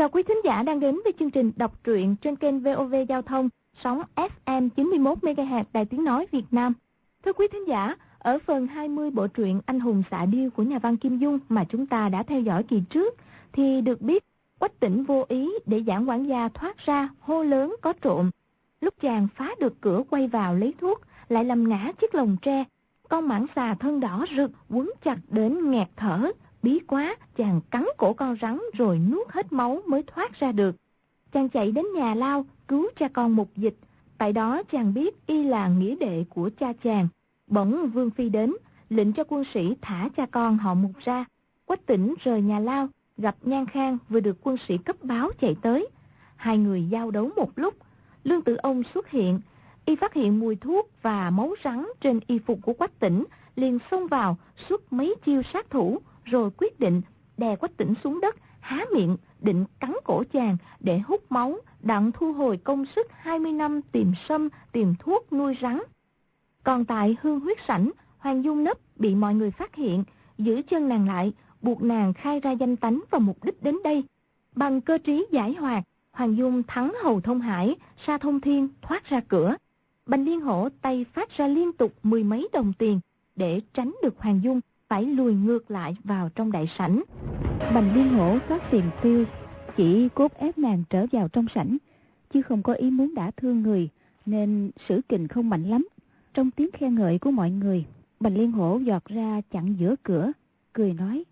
Chào quý thính giả đang đến với chương trình đọc truyện trên kênh VOV Giao thông, sóng FM 91 MHz Đài Tiếng nói Việt Nam. Thưa quý thính giả, ở phần 20 bộ truyện Anh hùng xạ điêu của nhà văn Kim Dung mà chúng ta đã theo dõi kỳ trước thì được biết Quách Tĩnh vô ý để Giảng quản gia thoát ra hô lớn có trộm. Lúc chàng phá được cửa quay vào lấy thuốc, lại làm ngã chiếc lồng tre. Con mãng xà thân đỏ rực quấn chặt đến nghẹt thở. Bí quá, chàng cắn cổ con rắn rồi nuốt hết máu mới thoát ra được. Chàng chạy đến nhà lao cứu cha con Mục Dịch. Tại đó chàng biết y là nghĩa đệ của cha chàng. Bỗng Vương Phi đến, lệnh cho quân sĩ thả cha con họ Mục ra. Quách Tĩnh rời nhà lao, gặp Nhan Khang vừa được quân sĩ cấp báo chạy tới. Hai người giao đấu một lúc. Lương Tử Ông xuất hiện, y phát hiện mùi thuốc và máu rắn trên y phục của Quách Tĩnh, liền xông vào xuất mấy chiêu sát thủ, rồi quyết định đè Quách Tĩnh xuống đất, há miệng định cắn cổ chàng để hút máu, đặng thu hồi công sức 20 năm tìm sâm, tìm thuốc nuôi rắn. Còn tại Hương Huyết Sảnh, Hoàng Dung Nấp bị mọi người phát hiện, giữ chân nàng lại, buộc nàng khai ra danh tánh và mục đích đến đây. Bằng cơ trí giải hoạt, Hoàng Dung thắng Hầu Thông Hải, Sa Thông Thiên thoát ra cửa. Bành Liên Hổ tay phát ra liên tục 10 mấy đồng tiền để tránh được Hoàng Dung phải lùi ngược lại vào trong đại sảnh. Bành Liên Hổ phát tiền tiêu, chỉ cốt ép nàng trở vào trong sảnh, chứ không có ý muốn đả thương người, nên sử kình không mạnh lắm. Trong tiếng khen ngợi của mọi người, Bành Liên Hổ giọt ra chặn giữa cửa, cười nói: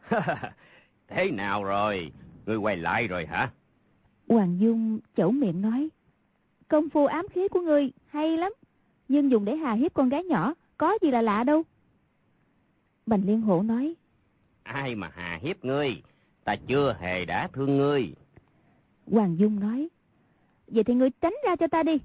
Thế nào rồi, ngươi quay lại rồi hả? Hoàng Dung chẩu miệng nói: Công phu ám khí của ngươi hay lắm, nhưng dùng để hà hiếp con gái nhỏ, có gì là lạ đâu. Bành Liên Hổ nói: Ai mà hà hiếp ngươi, ta chưa hề đã thương ngươi. Hoàng Dung nói: Vậy thì ngươi tránh ra cho ta đi.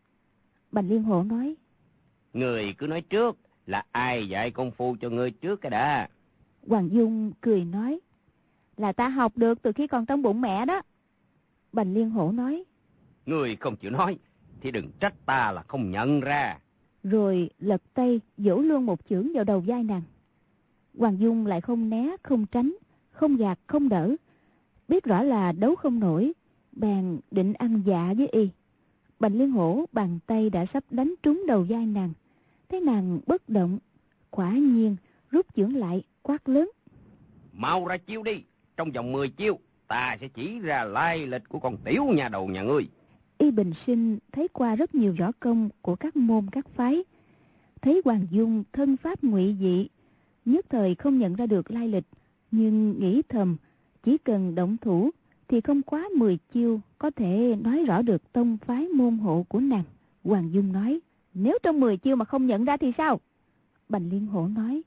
Bành Liên Hổ nói: Ngươi cứ nói trước là ai dạy công phu cho ngươi trước cái đã. Hoàng Dung cười nói: Là ta học được từ khi còn trong bụng mẹ đó. Bành Liên Hổ nói: Ngươi không chịu nói thì đừng trách ta là không nhận ra. Rồi lật tay vỗ luôn một chưởng vào đầu vai nàng. Hoàng Dung lại không né không tránh, không gạt không đỡ, biết rõ là đấu không nổi, bèn định ăn dạ với y. Bành Liên Hổ bàn tay đã sắp đánh trúng đầu vai nàng, thấy nàng bất động, quả nhiên rút chưởng lại quát lớn: Mau ra chiêu đi, trong vòng 10 chiêu ta sẽ chỉ ra lai lịch của con tiểu nhà đầu nhà ngươi. Y bình sinh thấy qua rất nhiều võ công của các môn các phái, thấy Hoàng Dung thân pháp ngụy dị, nhất thời không nhận ra được lai lịch, nhưng nghĩ thầm chỉ cần động thủ thì không quá 10 chiêu có thể nói rõ được tông phái môn hộ của nàng. Hoàng Dung nói: Nếu trong 10 chiêu mà không nhận ra thì sao? Bành Liên Hổ nói: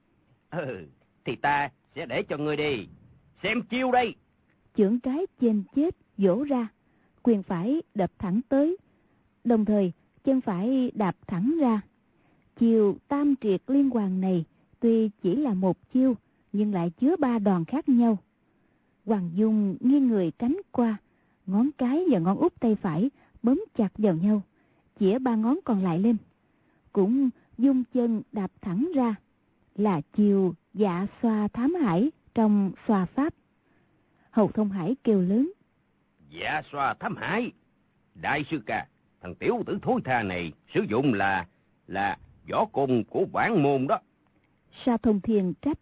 Thì ta sẽ để cho ngươi đi. Xem chiêu đây. Chưởng trái chên chết vỗ ra, quyền phải đập thẳng tới, đồng thời chân phải đạp thẳng ra. Chiêu tam triệt liên hoàn này tuy chỉ là một chiêu nhưng lại chứa 3 đòn khác nhau. Hoàng Dung nghiêng người tránh qua, ngón cái và ngón út tay phải bấm chặt vào nhau, chĩa 3 ngón còn lại lên, cũng dung chân đạp thẳng ra, là chiêu dạ xoa thám hải trong xoa pháp. Hầu Thông Hải kêu lớn: Dạ xoa thám hải, đại sư ca, thằng tiểu tử thối tha này sử dụng là võ công của bản môn đó. Sa Thông Thiên trách: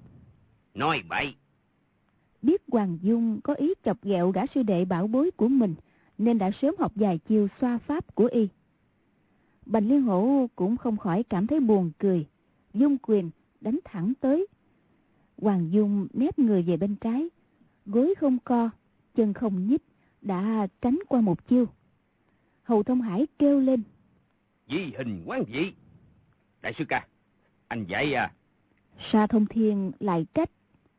Nói bậy. Biết Hoàng Dung có ý chọc ghẹo gã sư đệ bảo bối của mình, nên đã sớm học vài chiêu xoa pháp của y. Bành Liên Hổ cũng không khỏi cảm thấy buồn cười, dung quyền đánh thẳng tới. Hoàng Dung nép người về bên trái, gối không co, chân không nhích, đã tránh qua một chiêu. Hầu Thông Hải kêu lên: Di hình quán dị. Đại sư ca, anh dạy à? Sa Thông Thiên lại trách: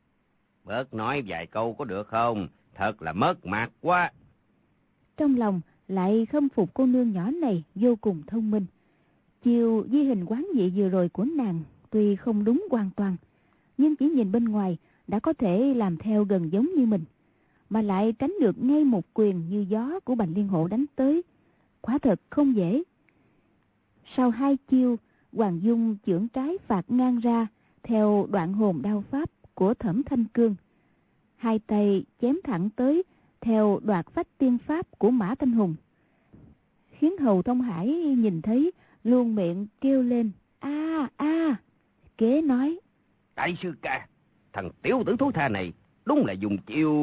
Bớt nói vài câu có được không? Thật là mất mặt quá. Trong lòng lại khâm phục cô nương nhỏ này vô cùng thông minh. Chiều di hình quán dị vừa rồi của nàng tuy không đúng hoàn toàn, nhưng chỉ nhìn bên ngoài đã có thể làm theo gần giống như mình, mà lại tránh được ngay một quyền như gió của Bành Liên Hổ đánh tới, quả thật không dễ. Sau 2 chiêu, Hoàng Dung chưởng trái phạt ngang ra theo đoạn hồn đao pháp của Thẩm Thanh Cương, 2 tay chém thẳng tới, theo đoạt phách tiên pháp của Mã Thanh Hùng, khiến Hầu Thông Hải nhìn thấy luôn miệng kêu lên a a. Kế nói: Đại sư ca, thằng tiểu tử thối tha này đúng là dùng chiêu...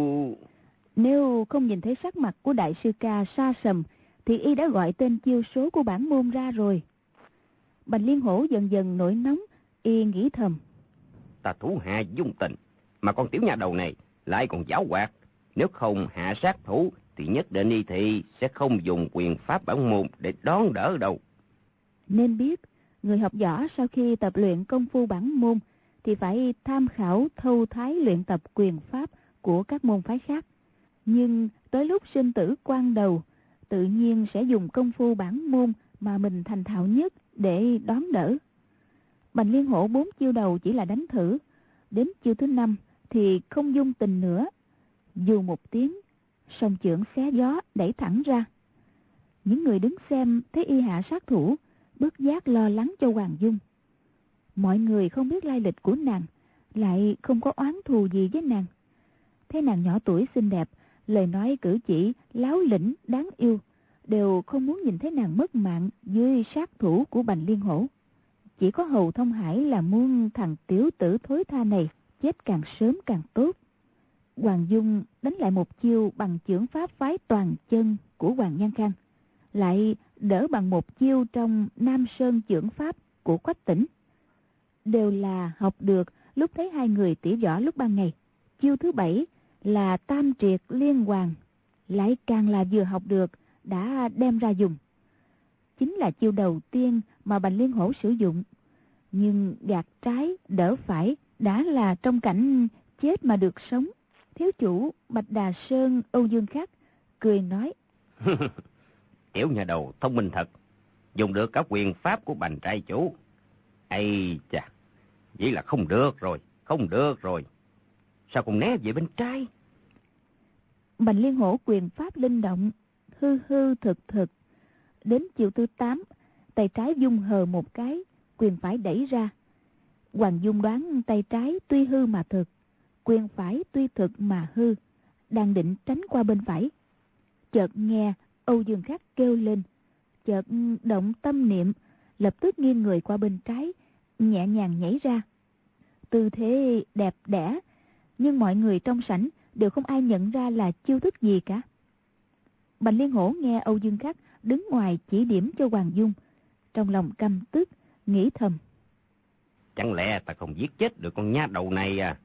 Nếu không nhìn thấy sắc mặt của đại sư ca sa sầm thì y đã gọi tên chiêu số của bản môn ra rồi. Bành Liên Hổ dần dần nổi nóng, y nghĩ thầm: Ta thủ hạ dung tình, mà con tiểu nha đầu này lại còn giảo hoạt. Nếu không hạ sát thủ thì nhất định y thị sẽ không dùng quyền pháp bản môn để đón đỡ đâu. Nên biết, người học võ sau khi tập luyện công phu bản môn thì phải tham khảo thâu thái luyện tập quyền pháp của các môn phái khác. Nhưng tới lúc sinh tử quan đầu, tự nhiên sẽ dùng công phu bản môn mà mình thành thạo nhất để đón đỡ. Bành Liên Hổ 4 chiêu đầu chỉ là đánh thử, đến chiêu thứ 5 thì không dung tình nữa. Dù một tiếng, song chưởng xé gió đẩy thẳng ra. Những người đứng xem thấy y hạ sát thủ, bất giác lo lắng cho Hoàng Dung. Mọi người không biết lai lịch của nàng, lại không có oán thù gì với nàng. Thấy nàng nhỏ tuổi xinh đẹp, lời nói cử chỉ láo lĩnh đáng yêu, đều không muốn nhìn thấy nàng mất mạng dưới sát thủ của Bành Liên Hổ. Chỉ có Hầu Thông Hải là muốn thằng tiểu tử thối tha này chết càng sớm càng tốt. Hoàng Dung đánh lại một chiêu bằng chưởng pháp phái toàn chân của Hoàng Nhan Khang, lại đỡ bằng một chiêu trong Nam Sơn chưởng pháp của Quách Tĩnh. Đều là học được lúc thấy hai người tỉ võ lúc ban ngày. Chiêu thứ 7 là Tam Triệt Liên Hoàn, lại càng là vừa học được đã đem ra dùng. Chính là chiêu đầu tiên mà Bành Liên Hổ sử dụng. Nhưng gạt trái đỡ phải đã là trong cảnh chết mà được sống. Thiếu chủ Bạch Đà Sơn Âu Dương Khắc cười nói: Tiểu nhà đầu thông minh thật, dùng được cả quyền pháp của Bành trai chủ. Ây chà, vậy là không được rồi, không được rồi. Sao còn né về bên trái? Bành Liên Hổ quyền pháp linh động, hư hư thực thực. Đến chiều thứ 8, tay trái dung hờ một cái, quyền phải đẩy ra. Hoàng Dung đoán tay trái tuy hư mà thực, quyền phải tuy thực mà hư, đang định tránh qua bên phải. Chợt nghe Âu Dương Khắc kêu lên, chợt động tâm niệm, lập tức nghiêng người qua bên trái, nhẹ nhàng nhảy ra. Tư thế đẹp đẽ, nhưng mọi người trong sảnh đều không ai nhận ra là chiêu thức gì cả. Bành Liên Hổ nghe Âu Dương Khắc đứng ngoài chỉ điểm cho Hoàng Dung, trong lòng căm tức, nghĩ thầm: Chẳng lẽ ta không giết chết được con nha đầu này à?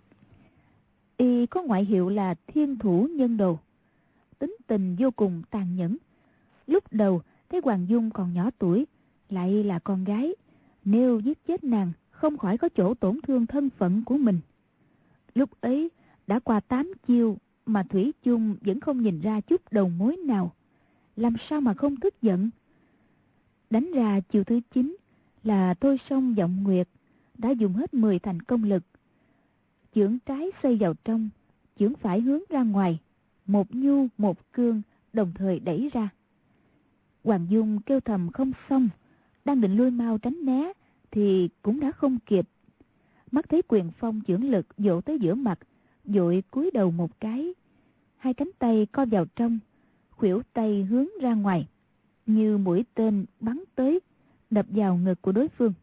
Y có ngoại hiệu là Thiên Thủ Nhân Đồ, tính tình vô cùng tàn nhẫn. Lúc đầu thấy Hoàng Dung còn nhỏ tuổi, lại là con gái, nếu giết chết nàng không khỏi có chỗ tổn thương thân phận của mình. Lúc ấy đã qua 8 chiêu mà thủy chung vẫn không nhìn ra chút đầu mối nào, làm sao mà không tức giận. Đánh ra chiêu thứ 9 là Thôi Song Vọng Nguyệt, đã dùng hết 10 thành công lực. Chưởng trái xoay vào trong, chưởng phải hướng ra ngoài, một nhu một cương đồng thời đẩy ra. Hoàng Dung kêu thầm không xong, đang định lui mau tránh né thì cũng đã không kịp. Mắt thấy quyền phong chưởng lực vỗ tới giữa mặt, vội cúi đầu một cái, hai cánh tay co vào trong, khuỷu tay hướng ra ngoài, như mũi tên bắn tới, đập vào ngực của đối phương.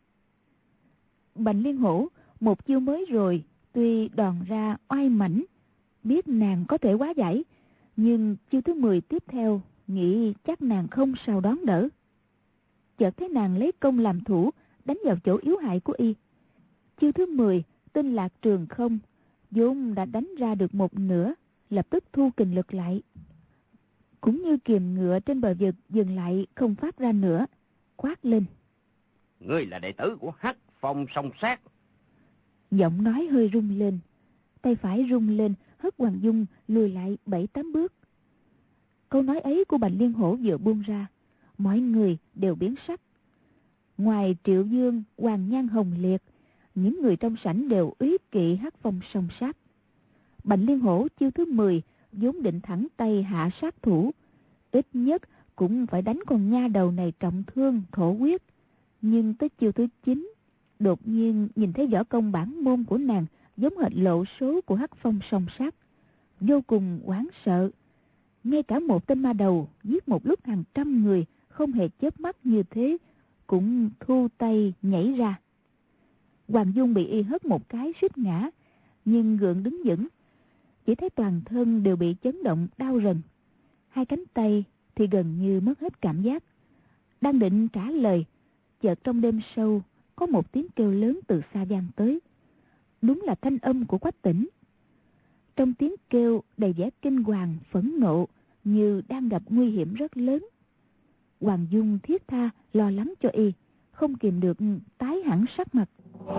Bành Liên Hổ một chiêu mới rồi, tuy đòn ra oai mãnh, biết nàng có thể hóa giải, nhưng chiêu thứ 10 tiếp theo nghĩ chắc nàng không sao đón đỡ. Chợt thấy nàng lấy công làm thủ, đánh vào chỗ yếu hại của y. Chiêu thứ 10 Tinh Lạc Trường Không, vốn đã đánh ra được một nửa, lập tức thu kình lực lại, cũng như kiềm ngựa trên bờ vực dừng lại không phát ra nữa, quát lên: Ngươi là đệ tử của Hắc Phong Song Sát. Giọng nói hơi rung lên, tay phải rung lên hất Hoàng Dung lùi lại 7-8 bước. Câu nói ấy của Bành Liên Hổ vừa buông ra, mọi người đều biến sắc. Ngoài Triệu Dương, Hoàng Nhan Hồng Liệt, những người trong sảnh đều úy kỵ Hắc Phong Song Sát. Bành Liên Hổ chiêu thứ 10 vốn định thẳng tay hạ sát thủ, ít nhất cũng phải đánh con nha đầu này trọng thương thổ huyết. Nhưng tới chiêu thứ 9, đột nhiên nhìn thấy võ công bản môn của nàng giống hệt lộ số của Hắc Phong Song Sát, vô cùng hoảng sợ, ngay cả một tên ma đầu giết một lúc hàng trăm người không hề chớp mắt như thế cũng thu tay nhảy ra. Hoàng Dung bị y hất một cái suýt ngã, nhưng gượng đứng vững. Chỉ thấy toàn thân đều bị chấn động đau rần, hai cánh tay thì gần như mất hết cảm giác. Đang định trả lời, chợt trong đêm sâu có một tiếng kêu lớn từ xa vang tới. Đúng là thanh âm của Quách Tĩnh. Trong tiếng kêu đầy vẻ kinh hoàng phẫn nộ, như đang gặp nguy hiểm rất lớn. Hoàng Dung thiết tha lo lắng cho y, không kìm được tái hẳn sắc mặt.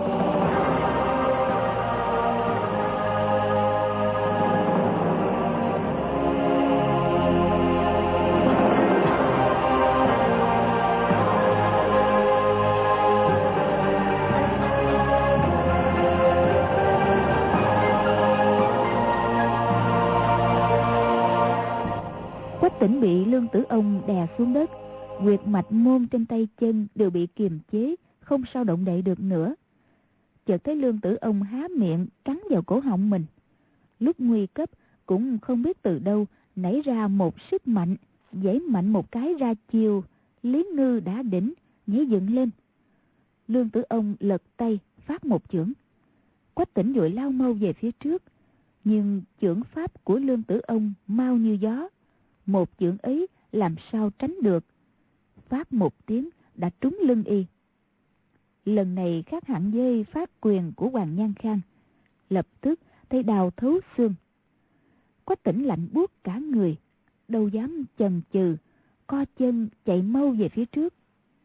Quách Tĩnh bị Lương Tử Ông đè xuống đất, huyệt mạch môn trên tay chân đều bị kiềm chế, không sao động đậy được nữa. Chợt thấy Lương Tử Ông há miệng cắn vào cổ họng mình. Lúc nguy cấp cũng không biết từ đâu nảy ra một sức mạnh, giãy mạnh một cái ra chiều, Lý Ngư đã đỉnh, nhảy dựng lên. Lương Tử Ông lật tay phát một chưởng. Quách Tĩnh vội lao mau về phía trước, nhưng chưởng pháp của Lương Tử Ông mau như gió, một chưởng ấy làm sao tránh được. Phát một tiếng đã trúng lưng y. Lần này khác hẳn với phát quyền của Hoàng Nhan Khang, lập tức thấy đào thấu xương. Quách Tĩnh lạnh buốt cả người, đâu dám chần chừ, co chân chạy mau về phía trước.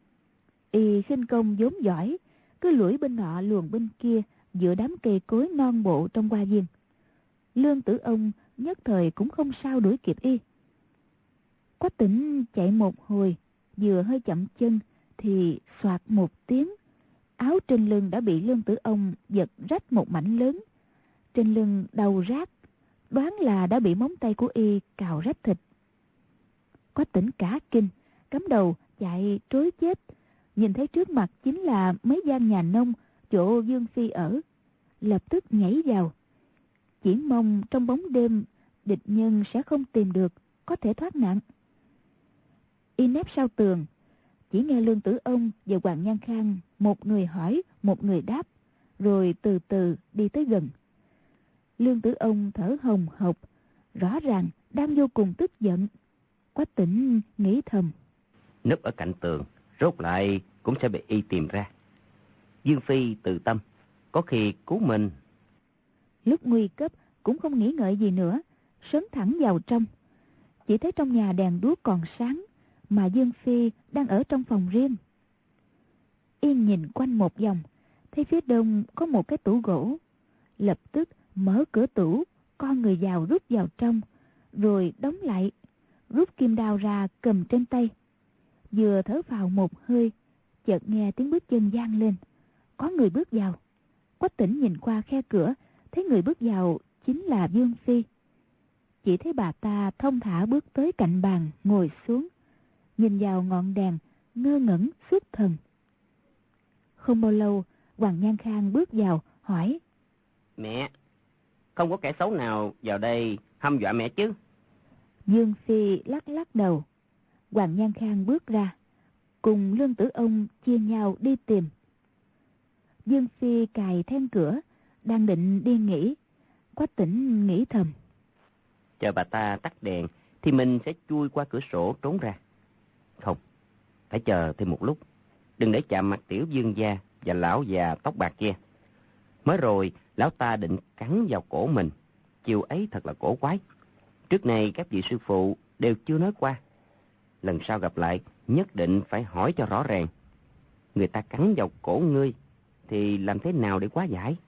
Y khinh công vốn giỏi, cứ lủi bên nọ luồn bên kia giữa đám cây cối non bộ trong hoa viên. Lương Tử Ông nhất thời cũng không sao đuổi kịp y. Quách Tĩnh chạy một hồi, vừa hơi chậm chân thì xoạt một tiếng, áo trên lưng đã bị Lương Tử Ông giật rách một mảnh lớn. Trên lưng đau rát, đoán là đã bị móng tay của y cào rách thịt. Quách Tĩnh cả kinh, cắm đầu chạy trối chết. Nhìn thấy trước mặt chính là mấy gian nhà nông chỗ Dương Phi ở, lập tức nhảy vào. Chỉ mong trong bóng đêm địch nhân sẽ không tìm được, có thể thoát nạn. Y nép sau tường, chỉ nghe Lương Tử Ông và Hoàng Nhan Khang một người hỏi, một người đáp, rồi từ từ đi tới gần. Lương Tử Ông thở hồng hộc, rõ ràng đang vô cùng tức giận. Quách Tĩnh nghĩ thầm, núp ở cạnh tường, rốt lại cũng sẽ bị y tìm ra. Dương Phi từ tâm, có khi cứu mình. Lúc nguy cấp cũng không nghĩ ngợi gì nữa, sớm thẳng vào trong. Chỉ thấy trong nhà đèn đuốc còn sáng, mà Dương Phi đang ở trong phòng riêng. Yên nhìn quanh một vòng, thấy phía đông có một cái tủ gỗ, lập tức mở cửa tủ, con người vào rút vào trong, rồi đóng lại, rút kim đao ra cầm trên tay. Vừa thở vào một hơi, chợt nghe tiếng bước chân vang lên, có người bước vào. Quách Tĩnh nhìn qua khe cửa, thấy người bước vào chính là Dương Phi. Chỉ thấy bà ta thong thả bước tới cạnh bàn ngồi xuống, nhìn vào ngọn đèn, ngơ ngẩn xuất thần. Không bao lâu, Hoàng Nhan Khang bước vào hỏi, mẹ, không có kẻ xấu nào vào đây hăm dọa mẹ chứ? Dương Phi lắc lắc đầu. Hoàng Nhan Khang bước ra, cùng Lương Tử Ông chia nhau đi tìm. Dương Phi cài then cửa, đang định đi nghỉ. Quách Tĩnh nghĩ thầm, chờ bà ta tắt đèn thì mình sẽ chui qua cửa sổ trốn ra. Không, phải chờ thêm một lúc, đừng để chạm mặt tiểu vương gia và lão già tóc bạc kia. Mới rồi lão ta định cắn vào cổ mình, chiều ấy thật là cổ quái. Trước này các vị sư phụ đều chưa nói qua. Lần sau gặp lại nhất định phải hỏi cho rõ ràng. Người ta cắn vào cổ ngươi thì làm thế nào để hóa giải?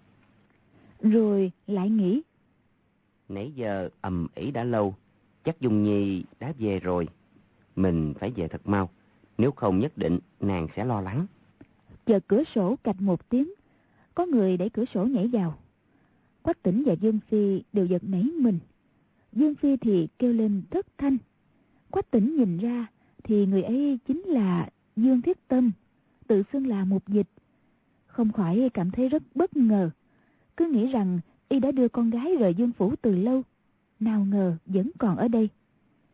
Rồi lại nghĩ, nãy giờ ầm ĩ đã lâu, chắc Dung Nhi đã về rồi. Mình phải về thật mau, nếu không nhất định nàng sẽ lo lắng. Chợt cửa sổ cạch một tiếng, có người đẩy cửa sổ nhảy vào. Quách Tĩnh và Dương Phi đều giật nảy mình. Dương Phi thì kêu lên thất thanh. Quách Tĩnh nhìn ra thì người ấy chính là Dương Thiết Tâm, tự xưng là Mục Dịch. Không khỏi cảm thấy rất bất ngờ, cứ nghĩ rằng y đã đưa con gái rời Dương phủ từ lâu, nào ngờ vẫn còn ở đây.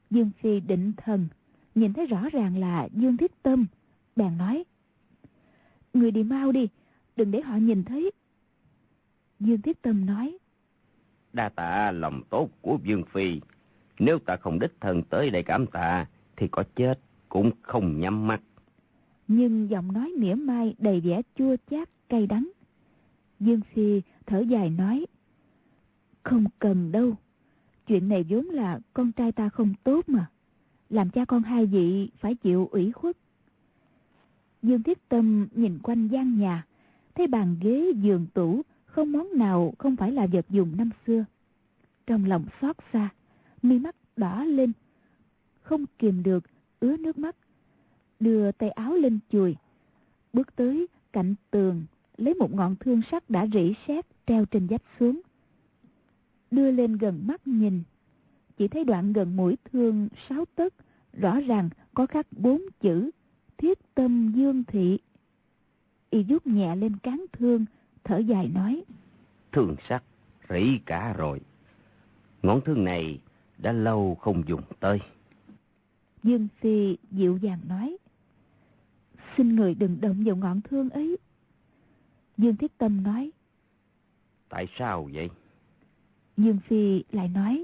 Dương Phi định thần, nhìn thấy rõ ràng là Dương Thiết Tâm, bèn nói: người đi mau đi, đừng để họ nhìn thấy. Dương Thiết Tâm nói: đa tạ lòng tốt của Dương Phi, nếu ta không đích thân tới đây cảm tạ thì có chết cũng không nhắm mắt. Nhưng giọng nói mỉa mai đầy vẻ chua chát cay đắng. Dương Phi thở dài nói: không cần đâu, chuyện này vốn là con trai ta không tốt mà, làm cha con hai vị phải chịu ủy khuất. Dương Thiết Tâm nhìn quanh gian nhà, thấy bàn ghế giường tủ không món nào không phải là vật dùng năm xưa. Trong lòng xót xa, mi mắt đỏ lên, không kìm được ứa nước mắt, đưa tay áo lên chùi, bước tới cạnh tường, lấy một ngọn thương sắt đã rỉ sét treo trên vách xuống, đưa lên gần mắt nhìn. Chỉ thấy đoạn gần mũi thương 6 tấc, rõ ràng có khắc 4 chữ Thiết Tâm Dương Thị. Y vuốt nhẹ lên cán thương, thở dài nói: Thương sắt rỉ cả rồi, ngón thương này đã lâu không dùng tới. Dương Phi dịu dàng nói: xin người đừng động vào ngọn thương ấy. Dương Thiết Tâm nói: tại sao vậy? Dương Phi lại nói: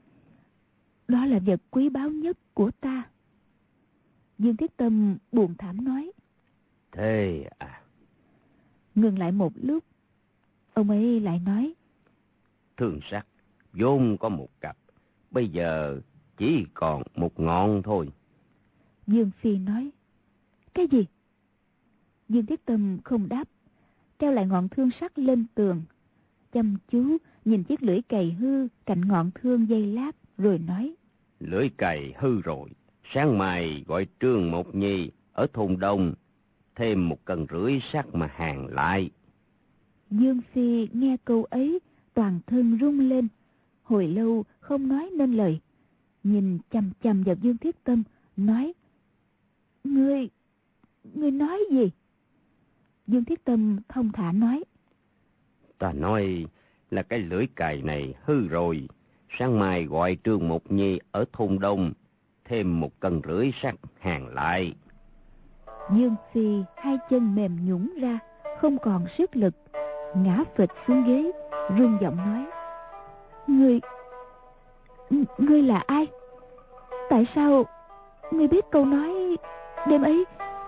đó là vật quý báu nhất của ta. Dương Thiết Tâm buồn thảm nói: thế à? Ngừng lại một lúc, ông ấy lại nói: thương sắt vốn có một cặp, bây giờ chỉ còn một ngọn thôi. Dương Phi nói: cái gì? Dương Thiết Tâm không đáp, treo lại ngọn thương sắt lên tường, chăm chú nhìn chiếc lưỡi cày hư cạnh ngọn thương giây lát, rồi nói: lưỡi cày hư rồi, sáng mai gọi Trương Mộc Nhi ở thôn Đông thêm 1,5 cân sắt mà hàn lại. Dương Phi nghe câu ấy toàn thân rung lên, hồi lâu không nói nên lời, nhìn chằm chằm vào Dương Thiết Tâm, nói: Ngươi nói gì? Dương Thiết Tâm thông thả nói: ta nói là cái lưỡi cày này hư rồi, sáng mai gọi Trương Mộc Nhi ở thôn Đông thêm 1,5 cân sắt hàn lại. Dương Phi hai chân mềm nhũn ra, không còn sức lực, ngã phịch xuống ghế, run giọng nói: Ngươi là ai? Tại sao ngươi biết câu nói đêm ấy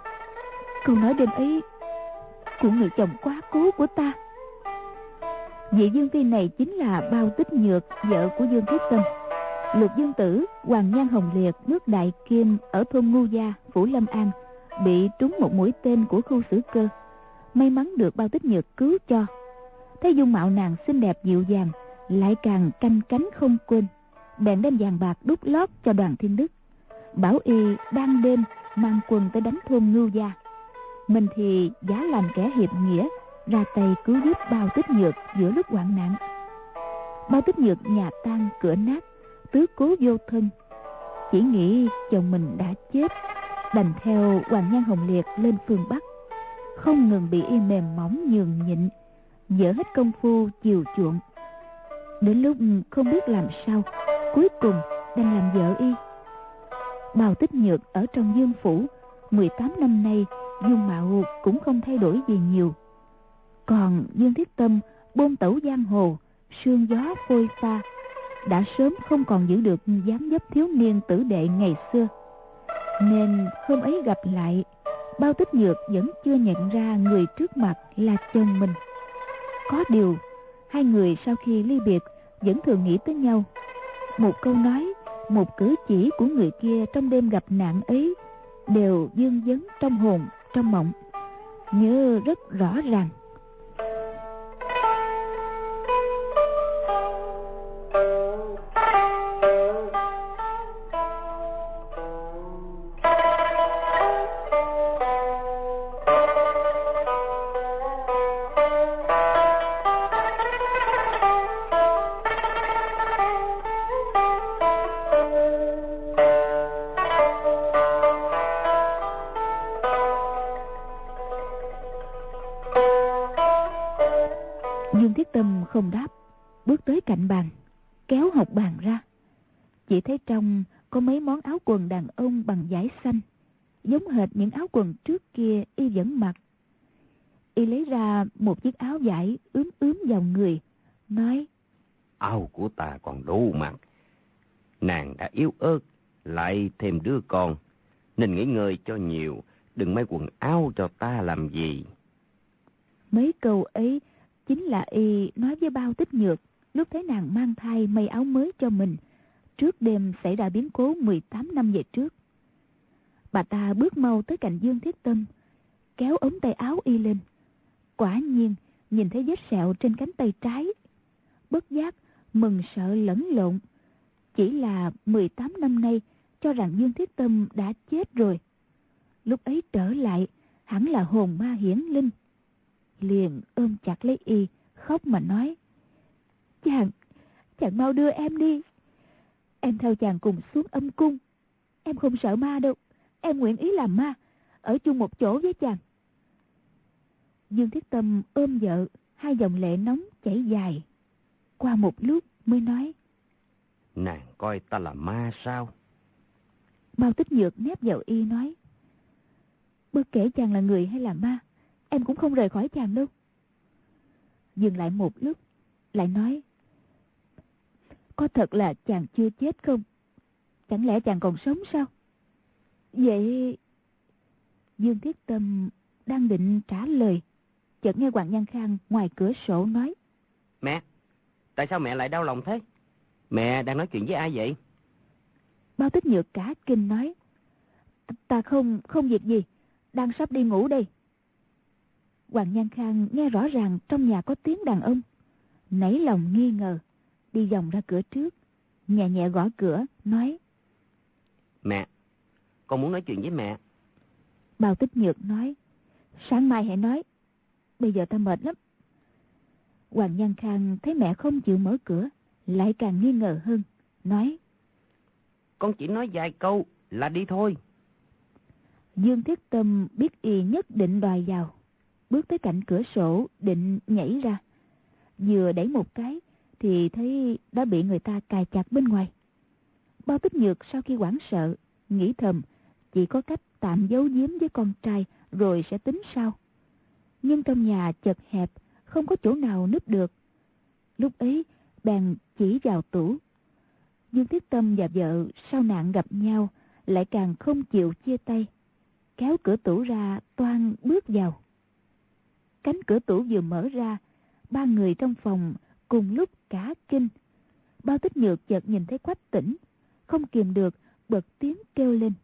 của người chồng quá cố của ta? Vị Dương Phi này chính là Bao Tích Nhược, vợ của Dương Thiết Tâm. Lục Dương Tử, Hoàng Nhan Hồng Liệt, nước Đại Kim ở thôn Ngu Gia, phủ Lâm An, bị trúng một mũi tên của Khu Sử Cơ. May mắn được Bao Tích Nhược cứu cho. Thấy dung mạo nàng xinh đẹp dịu dàng, lại càng canh cánh không quên, bèn đem vàng bạc đút lót cho Đoàn Thiên Đức, bảo y ban đêm mang quân tới đánh thôn Ngưu Gia. Mình thì giả làm kẻ hiệp nghĩa, ra tay cứu giúp Bao Tích Nhược giữa lúc hoạn nạn. Bao Tích Nhược nhà tan cửa nát, tứ cố vô thân, chỉ nghĩ chồng mình đã chết, đành theo Hoàng Nhan Hồng Liệt lên phương Bắc, không ngừng bị y mềm mỏng nhường nhịn, dở hết công phu chiều chuộng. Đến lúc không biết làm sao, cuối cùng đành làm vợ y. Bao Tích Nhược ở trong Dương phủ 18 năm nay, dung mạo cũng không thay đổi gì nhiều. Còn Dương Thiết Tâm bôn tẩu giang hồ, sương gió phôi pha, đã sớm không còn giữ được dáng dấp thiếu niên tử đệ ngày xưa. Nên hôm ấy gặp lại, Bao Tích Nhược vẫn chưa nhận ra người trước mặt là chồng mình. Có điều, hai người sau khi ly biệt vẫn thường nghĩ tới nhau. Một câu nói, một cử chỉ của người kia trong đêm gặp nạn ấy đều vương vấn trong hồn, trong mộng, nhớ rất rõ ràng. Dương Thiết Tâm không đáp, bước tới cạnh bàn, kéo hộc bàn ra, chỉ thấy trong có mấy món áo quần đàn ông bằng vải xanh, giống hệt những áo quần trước kia y vẫn mặc. Y lấy ra một chiếc áo vải ướm ướm vào người, nói: Áo của ta còn đủ mặc. Nàng đã yếu ớt, lại thêm đứa con, nên nghỉ ngơi cho nhiều, đừng may quần áo cho ta làm gì. Mấy câu ấy chính là y nói với Bao Tích Nhược lúc thấy nàng mang thai may áo mới cho mình, trước đêm xảy ra biến cố 18 năm về trước. Bà ta bước mau tới cạnh Dương Thiết Tâm, kéo ống tay áo y lên. Quả nhiên nhìn thấy vết sẹo trên cánh tay trái. Bất giác mừng sợ lẫn lộn, chỉ là 18 năm nay cho rằng Dương Thiết Tâm đã chết rồi. Lúc ấy trở lại hẳn là hồn ma hiển linh, liền ôm chặt lấy y, khóc mà nói: Chàng mau đưa em đi. Em theo chàng cùng xuống âm cung. Em không sợ ma đâu. Em nguyện ý làm ma, ở chung một chỗ với chàng. Dương Thiết Tâm ôm vợ, hai dòng lệ nóng chảy dài. Qua một lúc mới nói: Nàng coi ta là ma sao? Bao Tích Nhược nép vào y nói: Bất kể chàng là người hay là ma, em cũng không rời khỏi chàng đâu. Dừng lại một lúc, lại nói: Có thật là chàng chưa chết không? Chẳng lẽ chàng còn sống sao? Vậy... Dương Thiết Tâm đang định trả lời, chợt nghe Hoàng Nhan Khang ngoài cửa sổ nói: Mẹ, tại sao mẹ lại đau lòng thế? Mẹ đang nói chuyện với ai vậy? Bao Tích Nhược cả kinh nói: Ta không việc gì, đang sắp đi ngủ đây. Hoàng Nhan Khang nghe rõ ràng trong nhà có tiếng đàn ông, nảy lòng nghi ngờ, đi vòng ra cửa trước, nhẹ nhẹ gõ cửa, nói: Mẹ, con muốn nói chuyện với mẹ. Bao Tích Nhược nói: Sáng mai hãy nói, bây giờ ta mệt lắm. Hoàng Nhan Khang thấy mẹ không chịu mở cửa, lại càng nghi ngờ hơn, nói: Con chỉ nói vài câu là đi thôi. Dương Thiết Tâm biết y nhất định đòi vào, bước tới cạnh cửa sổ định nhảy ra. Vừa đẩy một cái thì thấy đã bị người ta cài chặt bên ngoài. Bao Tích Nhược sau khi hoảng sợ, nghĩ thầm chỉ có cách tạm giấu giếm với con trai rồi sẽ tính sau. Nhưng trong nhà chật hẹp, không có chỗ nào núp được. Lúc ấy bèn chỉ vào tủ. Dương Thiết Tâm và vợ sau nạn gặp nhau lại càng không chịu chia tay, kéo cửa tủ ra toan bước vào. Cánh cửa tủ vừa mở ra, ba người trong phòng cùng lúc cả kinh. Bao Tích Nhược chợt nhìn thấy Quách Tĩnh, không kìm được bật tiếng kêu lên.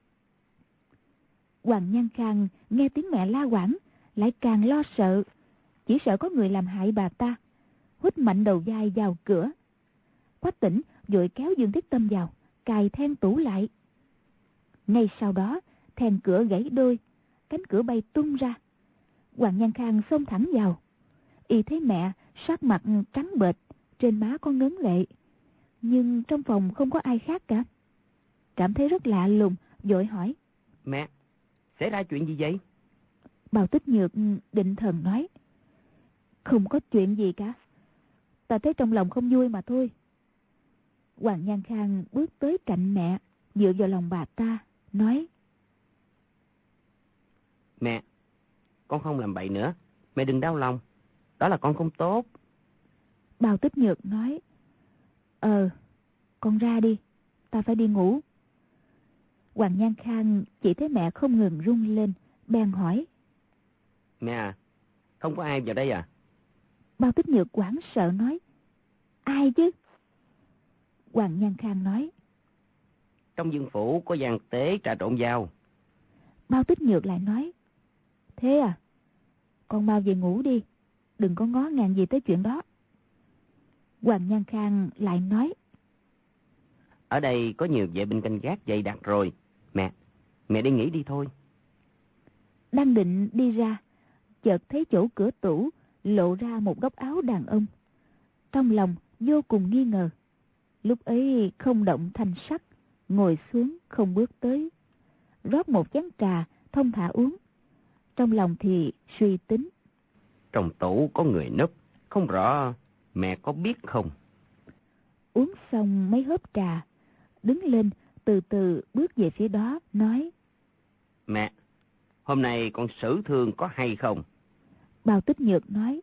Hoàng Nhan Khang nghe tiếng mẹ la quảng, lại càng lo sợ, chỉ sợ có người làm hại bà ta, huých mạnh đầu vai vào cửa. Quách Tĩnh vội kéo Dương Thiết Tâm vào, cài then tủ lại. Ngay sau đó then cửa gãy đôi, cánh cửa bay tung ra. Hoàng Nhan Khang xông thẳng vào. Y thấy mẹ sắc mặt trắng bệch, trên má có ngấn lệ, nhưng trong phòng không có ai khác cả. Cảm thấy rất lạ lùng, vội hỏi: Mẹ, xảy ra chuyện gì vậy? Bao Tích Nhược định thần nói: Không có chuyện gì cả, ta thấy trong lòng không vui mà thôi. Hoàng Nhan Khang bước tới cạnh mẹ, dựa vào lòng bà ta, nói: Mẹ, con không làm bậy nữa, mẹ đừng đau lòng, đó là con không tốt. Bao Tích Nhược nói: Con ra đi, ta phải đi ngủ. Hoàng Nhan Khang chỉ thấy mẹ không ngừng run lên, bèn hỏi: Mẹ à, không có ai vào đây à? Bao Tích Nhược hoảng sợ nói: Ai chứ? Hoàng Nhan Khang nói: Trong dương phủ có gian tế trà trộn vào. Bao Tích Nhược lại nói: Thế à? Con mau về ngủ đi, đừng có ngó ngàng gì tới chuyện đó. Hoàng Nhan Khang lại nói: Ở đây có nhiều vệ binh canh gác dày đặc rồi. Mẹ đi nghỉ đi thôi. Đang định đi ra, chợt thấy chỗ cửa tủ lộ ra một góc áo đàn ông. Trong lòng vô cùng nghi ngờ, lúc ấy không động thanh sắc, ngồi xuống không bước tới, rót một chén trà thông thả uống. Trong lòng thì suy tính: Trong tủ có người núp, không rõ mẹ có biết không? Uống xong mấy hớp trà, đứng lên từ từ bước về phía đó, nói: Mẹ, hôm nay con xử thương có hay không? Bao Tích Nhược nói: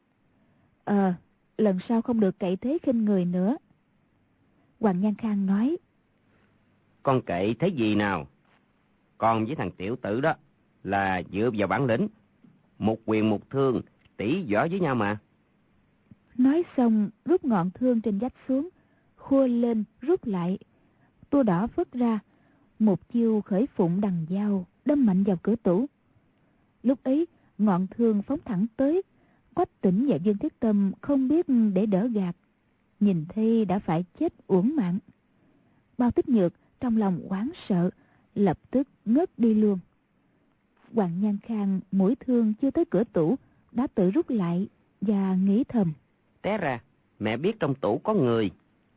lần sau không được cậy thế khinh người nữa. Hoàng Nhan Khang nói: Con cậy thế gì nào? Con với thằng tiểu tử đó là dựa vào bản lĩnh, một quyền một thương, tỷ võ với nhau mà. Nói xong rút ngọn thương trên vách xuống, khua lên rút lại, tua đỏ phất ra, một chiêu khởi phụng đằng dao đâm mạnh vào cửa tủ. Lúc ấy ngọn thương phóng thẳng tới, Quách Tĩnh và Dương Thiết Tâm không biết để đỡ gạt, nhìn thấy đã phải chết uổng mạng. Bao Tích Nhược trong lòng hoảng sợ, lập tức ngất đi luôn. Hoàng Nhan Khang mũi thương chưa tới cửa tủ đã tự rút lại và nghĩ thầm: Té ra mẹ biết trong tủ có người.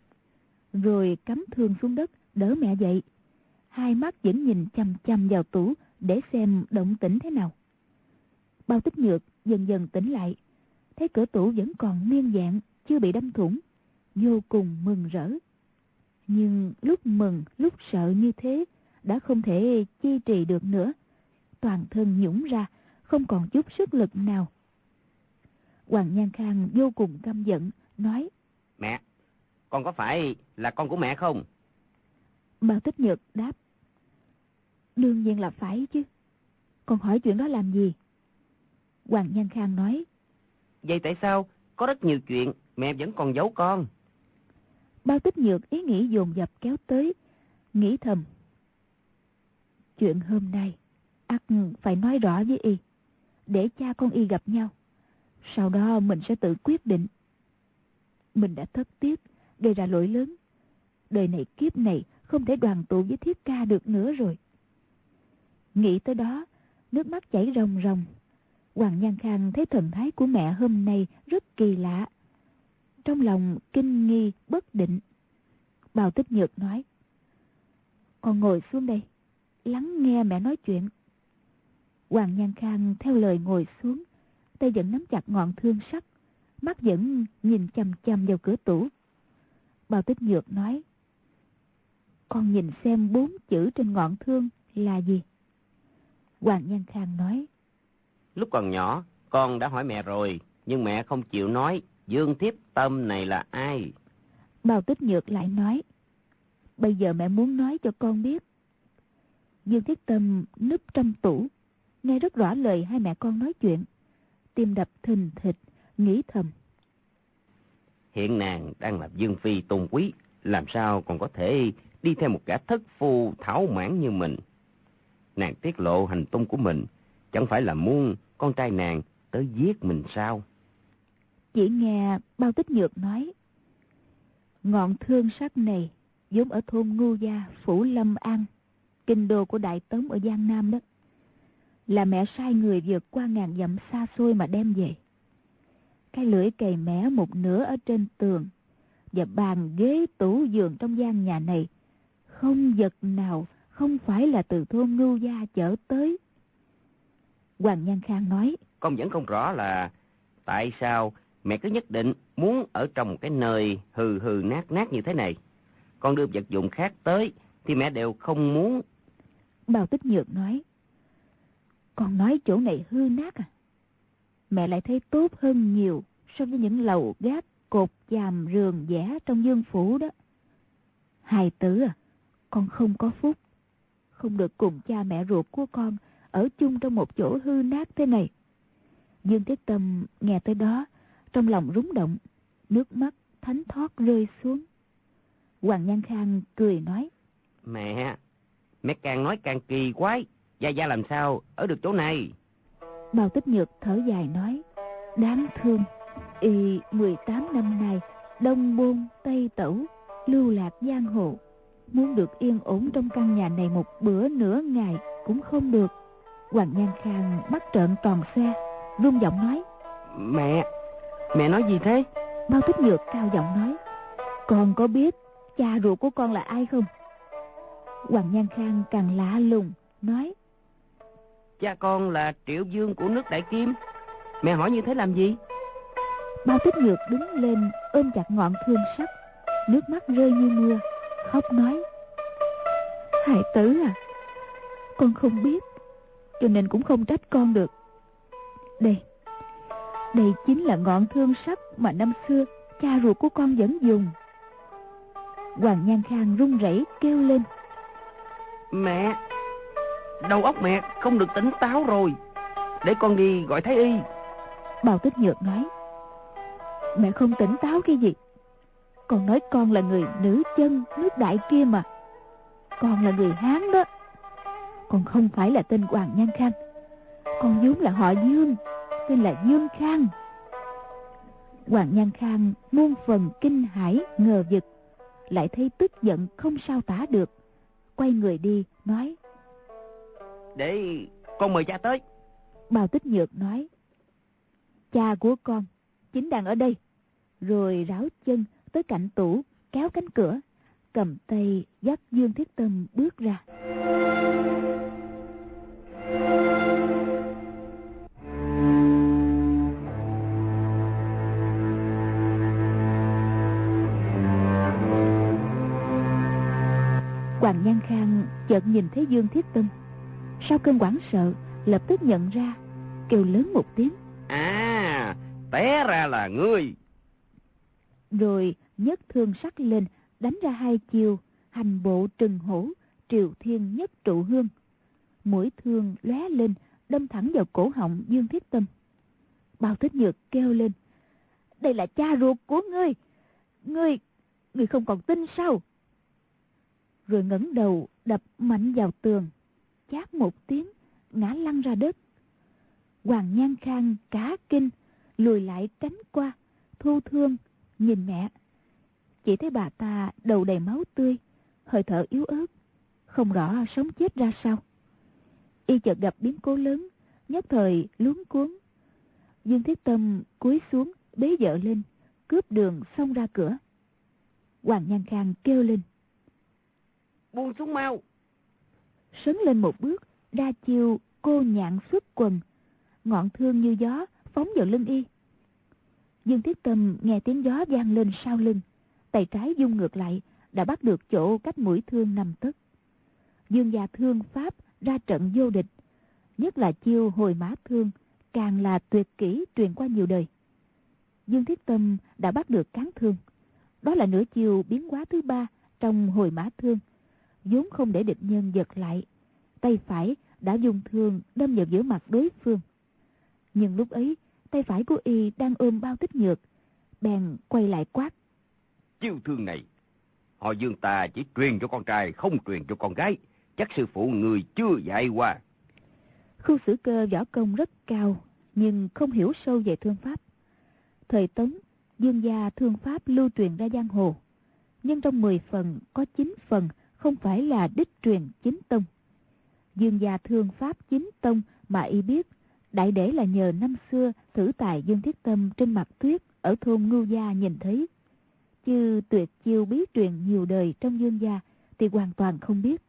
Rồi cắm thương xuống đất đỡ mẹ dậy, hai mắt vẫn nhìn chằm chằm vào tủ để xem động tĩnh thế nào. Bao Tích Nhược dần dần tỉnh lại, thấy cửa tủ vẫn còn nguyên vẹn, chưa bị đâm thủng, vô cùng mừng rỡ. Nhưng lúc mừng lúc sợ như thế đã không thể chi trì được nữa, toàn thân nhũn ra, không còn chút sức lực nào. Hoàng Nhan Khang vô cùng căm giận, nói: Mẹ, con có phải là con của mẹ không? Bao Tích Nhược đáp: Đương nhiên là phải chứ, con hỏi chuyện đó làm gì? Hoàng Nhan Khang nói: Vậy tại sao có rất nhiều chuyện mẹ vẫn còn giấu con? Bao Tích Nhược ý nghĩ dồn dập kéo tới, nghĩ thầm: Chuyện hôm nay ắt phải nói rõ với y, để cha con y gặp nhau, sau đó mình sẽ tự quyết định. Mình đã thất tiếc, gây ra lỗi lớn, đời này kiếp này không thể đoàn tụ với Thiết Ca được nữa rồi. Nghĩ tới đó, nước mắt chảy ròng ròng. Hoàng Nhan Khang thấy thần thái của mẹ hôm nay rất kỳ lạ, trong lòng kinh nghi bất định. Bao Tích Nhược nói: Con ngồi xuống đây, lắng nghe mẹ nói chuyện. Hoàng Nhan Khang theo lời ngồi xuống, tay vẫn nắm chặt ngọn thương sắt, mắt vẫn nhìn chằm chằm vào cửa tủ. Bao Tích Nhược nói: Con nhìn xem 4 chữ trên ngọn thương là gì? Hoàng Nhan Khang nói: Lúc còn nhỏ, con đã hỏi mẹ rồi, nhưng mẹ không chịu nói Dương Thiết Tâm này là ai. Bao Tích Nhược lại nói: Bây giờ mẹ muốn nói cho con biết. Dương Thiết Tâm núp trong tủ, nghe rất rõ lời hai mẹ con nói chuyện, tim đập thình thịch, nghĩ thầm: Hiện nàng đang là Dương Phi tôn quý, làm sao còn có thể đi theo một gã thất phu thảo mãn như mình. Nàng tiết lộ hành tung của mình, chẳng phải là muốn con trai nàng tới giết mình sao? Chỉ nghe Bao Tích Nhược nói: Ngọn thương sắt này vốn ở thôn Ngưu Gia, phủ Lâm An, kinh đô của Đại Tống ở Giang Nam đó. Là mẹ sai người vượt qua ngàn dặm xa xôi mà đem về. Cái lưỡi cày mẻ một nửa ở trên tường, và bàn ghế tủ giường trong gian nhà này, không vật nào không phải là từ thôn Ngưu Gia chở tới. Hoàng Nhan Khang nói: Con vẫn không rõ là tại sao mẹ cứ nhất định muốn ở trong một cái nơi hư hư nát nát như thế này. Con đưa vật dụng khác tới thì mẹ đều không muốn. Bao Tích Nhược nói: Con nói chỗ này hư nát à? Mẹ lại thấy tốt hơn nhiều so với những lầu gác, cột chàm, rường vẽ trong dương phủ đó. Hài tử à, con không có phúc, không được cùng cha mẹ ruột của con ở chung trong một chỗ hư nát thế này. Dương Thiết Tâm nghe tới đó, trong lòng rúng động, nước mắt thánh thót rơi xuống. Hoàng Nhan Khang cười nói: Mẹ càng nói càng kỳ quái. Gia làm sao ở được chỗ này? Bao Tích Nhược thở dài nói: Đáng thương, y 18 năm nay đông buôn tây tẩu, lưu lạc giang hồ, muốn được yên ổn trong căn nhà này một bữa nửa ngày cũng không được. Hoàng Nhan Khang mắt trợn tròn xe, run giọng nói: Mẹ nói gì thế? Bao Tích Nhược cao giọng nói: Con có biết cha ruột của con là ai không? Hoàng Nhan Khang càng lạ lùng nói: Cha con là Triệu Dương của nước Đại Kim. Mẹ hỏi như thế làm gì? Bao Tích Nhược đứng lên ôm chặt ngọn thương sắt, nước mắt rơi như mưa, khóc nói: Hài tử à, con không biết, cho nên cũng không trách con được. Đây chính là ngọn thương sắt mà năm xưa cha ruột của con vẫn dùng. Hoàng Nhan Khang run rẩy kêu lên: Mẹ, đầu óc mẹ không được tỉnh táo rồi, để con đi gọi thái y. Bào Tích Nhược nói: Mẹ không tỉnh táo cái gì? Con nói con là người nữ chân nước Đại kia mà. Con là người Hán đó. Con không phải là tên Hoàng Nhan Khang. Con vốn là họ Dương, tên là Dương Khang. Hoàng Nhan Khang muôn phần kinh hãi ngờ vực, lại thấy tức giận không sao tả được, quay người đi nói: Để con mời cha tới. Bào Tích Nhược nói: Cha của con chính đang ở đây. Rồi ráo chân tới cạnh tủ, kéo cánh cửa, cầm tay dắt Dương Thiết Tâm bước ra. Hoàng Nhan Khang chợt nhìn thấy Dương Thiết Tâm, sau cơn hoảng sợ lập tức nhận ra, kêu lớn một tiếng: À, té ra là ngươi. Rồi nhấc thương sắt lên, đánh ra 2 chiêu hành bộ trừng hổ, triều thiên nhất trụ hương. Mũi thương lóe lên, đâm thẳng vào cổ họng Dương Thiết Tâm. Bào Tích Nhược kêu lên: Đây là cha ruột của ngươi. Ngươi không còn tin sao? Rồi ngẩng đầu đập mạnh vào tường, chát một tiếng, ngã lăn ra đất. Hoàng Nhan Khang cả kinh, lùi lại tránh qua, thu thương nhìn mẹ. Chỉ thấy bà ta đầu đầy máu tươi, hơi thở yếu ớt, không rõ sống chết ra sao. Y chợt gặp biến cố lớn, nhất thời luống cuống. Dương Thiết Tâm cúi xuống bế vợ lên, cướp đường xông ra cửa. Hoàng Nhan Khang kêu lên: Buông xuống mau. Sấn lên một bước, đa chiêu cô nhạn xuất quần, ngọn thương như gió phóng vào lưng y. Dương Thiết Tâm nghe tiếng gió vang lên sau lưng, tay trái vung ngược lại, đã bắt được chỗ cách mũi thương 5 tấc. Dương gia thương pháp ra trận vô địch, nhất là chiêu hồi mã thương càng là tuyệt kỹ truyền qua nhiều đời. Dương Thiết Tâm đã bắt được cán thương, đó là nửa chiêu biến hóa thứ 3 trong hồi mã thương, vốn không để địch nhân giật lại. Tay phải đã dùng thương đâm vào giữa mặt đối phương, nhưng lúc ấy tay phải của y đang ôm Bao Tích Nhược, bèn quay lại quát: Chiêu thương này họ Dương ta chỉ truyền cho con trai, không truyền cho con gái. Chắc sư phụ người chưa dạy qua. Khưu Sử Cơ võ công rất cao, nhưng không hiểu sâu về thương pháp. Thời Tống, Dương gia thương pháp lưu truyền ra giang hồ, nhưng trong 10 phần có 9 phần không phải là đích truyền chính tông. Dương gia thương pháp chính tông mà y biết, đại để là nhờ năm xưa thử tài Dương Thiết Tâm trên mặt tuyết ở thôn Ngưu Gia nhìn thấy, chứ tuyệt chiêu bí truyền nhiều đời trong Dương gia thì hoàn toàn không biết.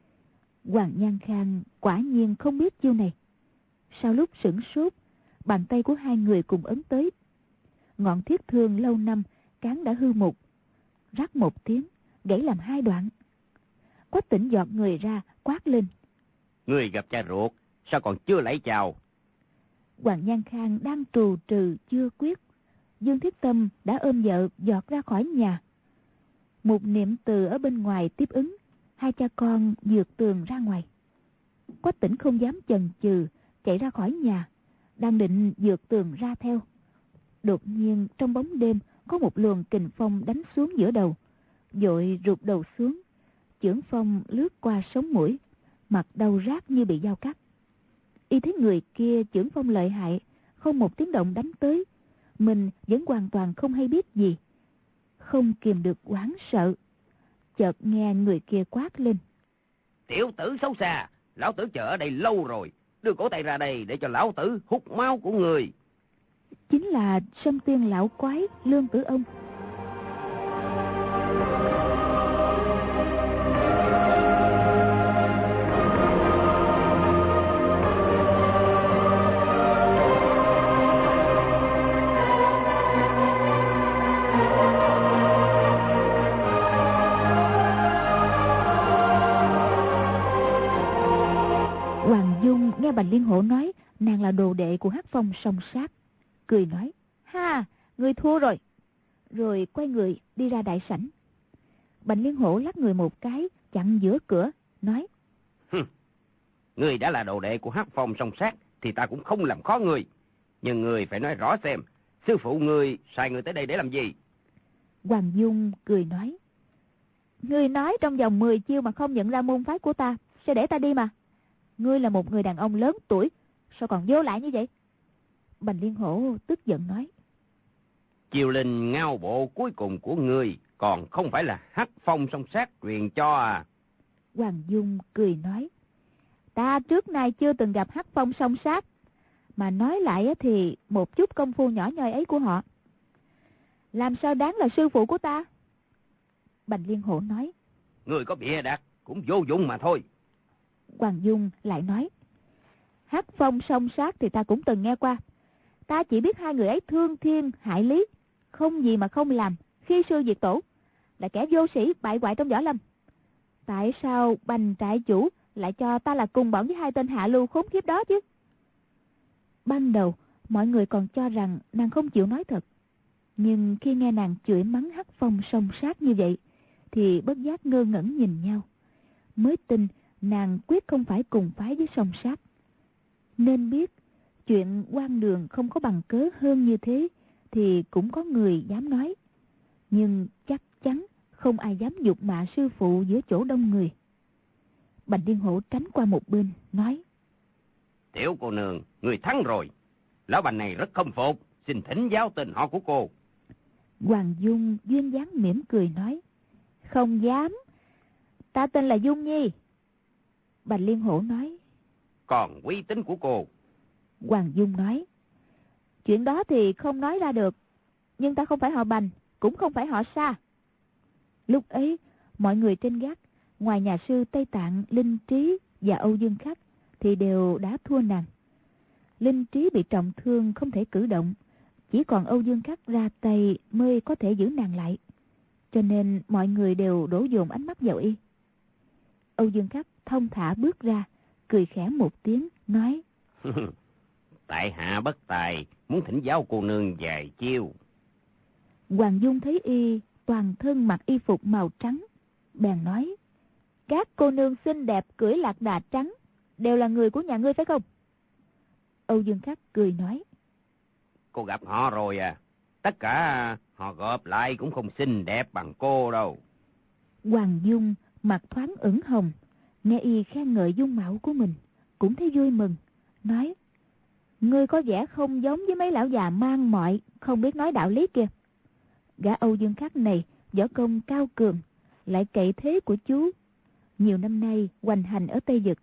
Hoàng Nhan Khang quả nhiên không biết chiêu này. Sau lúc sửng sốt, bàn tay của hai người cùng ấn tới. Ngọn thiết thương lâu năm cán đã hư mục, rắc một tiếng gãy làm 2 đoạn. Quách Tỉnh giọt người ra quát lên: Người gặp cha ruột, sao còn chưa lấy chào? Hoàng Nhan Khang đang trù trừ chưa quyết, Dương Thiết Tâm đã ôm vợ giọt ra khỏi nhà. Một niệm từ ở bên ngoài tiếp ứng, hai cha con vượt tường ra ngoài. Quách Tỉnh không dám chần chừ, chạy ra khỏi nhà, đang định vượt tường ra theo. Đột nhiên trong bóng đêm có một luồng kình phong đánh xuống giữa đầu, vội rụt đầu xuống. Chưởng phong lướt qua sống mũi, mặt đau rát như bị dao cắt. Y thấy người kia chưởng phong lợi hại, không một tiếng động đánh tới, mình vẫn hoàn toàn không hay biết gì, không kìm được hoảng sợ. Chợt nghe người kia quát lên: Tiểu tử xấu xa, lão tử chờ ở đây lâu rồi, đưa cổ tay ra đây để cho lão tử hút máu của người. Chính là Sâm Tiên lão quái Lương Tử Ông. nghe Bành Liên Hổ nói nàng là đồ đệ của Hắc Phong Song Sát, cười nói: "Ha, ngươi thua rồi." Rồi quay người đi ra đại sảnh. Bành Liên Hổ lắc người một cái chặn giữa cửa, nói: Ngươi đã là đồ đệ của Hắc Phong Song Sát thì ta cũng không làm khó ngươi, nhưng ngươi phải nói rõ xem sư phụ ngươi sai ngươi tới đây để làm gì. Hoàng Dung cười nói: "Ngươi nói trong vòng 10 chiêu mà không nhận ra môn phái của ta, sẽ để ta đi mà. Ngươi là một người đàn ông lớn tuổi, sao còn vô lại như vậy?" Bành Liên Hổ tức giận nói: Chiều linh ngao bộ cuối cùng của ngươi còn không phải là Hắc Phong Song Sát truyền cho à? Hoàng Dung cười nói: "Ta trước nay chưa từng gặp Hắc Phong Song Sát, mà nói lại thì một chút công phu nhỏ nhoi ấy của họ làm sao đáng là sư phụ của ta?" Bành Liên Hổ nói: Ngươi có bịa đặt cũng vô dụng mà thôi. Hoàng Dung lại nói: "Hắc Phong Song Sát thì ta cũng từng nghe qua. Ta chỉ biết hai người ấy thương thiên hại lý, không gì mà không làm, khi sư diệt tổ, là kẻ vô sĩ bại hoại trong võ lâm. Tại sao Bành trại chủ lại cho ta là cùng bọn với hai tên hạ lưu khốn kiếp đó chứ?" Ban đầu mọi người còn cho rằng nàng không chịu nói thật, nhưng khi nghe nàng chửi mắng Hắc Phong Song Sát như vậy thì bất giác ngơ ngẩn nhìn nhau, mới tin nàng quyết không phải cùng phái với Song Sát. Nên biết chuyện quan đường không có bằng cớ hơn như thế thì cũng có người dám nói, nhưng chắc chắn không ai dám nhục mạ sư phụ giữa chỗ đông người. Bành Liên Hổ tránh qua một bên nói: Tiểu cô nương, người thắng rồi. Lão Bành này rất khâm phục, xin thỉnh giáo tên họ của cô. Hoàng Dung duyên dáng mỉm cười nói: "Không dám, ta tên là Dung Nhi." Bành Liên Hổ nói: Còn uy tín của cô? Hoàng Dung nói: "Chuyện đó thì không nói ra được, nhưng ta không phải họ Bành, cũng không phải họ Sa." Lúc ấy mọi người trên gác, ngoài nhà sư Tây Tạng, Linh Trí và Âu Dương Khắc thì đều đã thua nàng. Linh Trí bị trọng thương không thể cử động, chỉ còn Âu Dương Khắc ra tay mới có thể giữ nàng lại, cho nên mọi người đều đổ dồn ánh mắt vào y. Âu Dương Khắc thông thả bước ra, cười khẽ một tiếng nói: Tại hạ bất tài, muốn thỉnh giáo cô nương vài chiêu. Hoàng Dung thấy y toàn thân mặc y phục màu trắng, bèn nói: "Các cô nương xinh đẹp cưỡi lạc đà trắng đều là người của nhà ngươi phải không?" Âu Dương Khắc cười nói: Cô gặp họ rồi à? Tất cả họ gộp lại cũng không xinh đẹp bằng cô đâu. Hoàng Dung mặt thoáng ửng hồng, nghe y khen ngợi dung mạo của mình cũng thấy vui mừng, nói: "Ngươi có vẻ không giống với mấy lão già mang mọi không biết nói đạo lý kia. Gã Âu Dương Khắc này võ công cao cường, lại cậy thế của chú, nhiều năm nay hoành hành ở Tây Dực.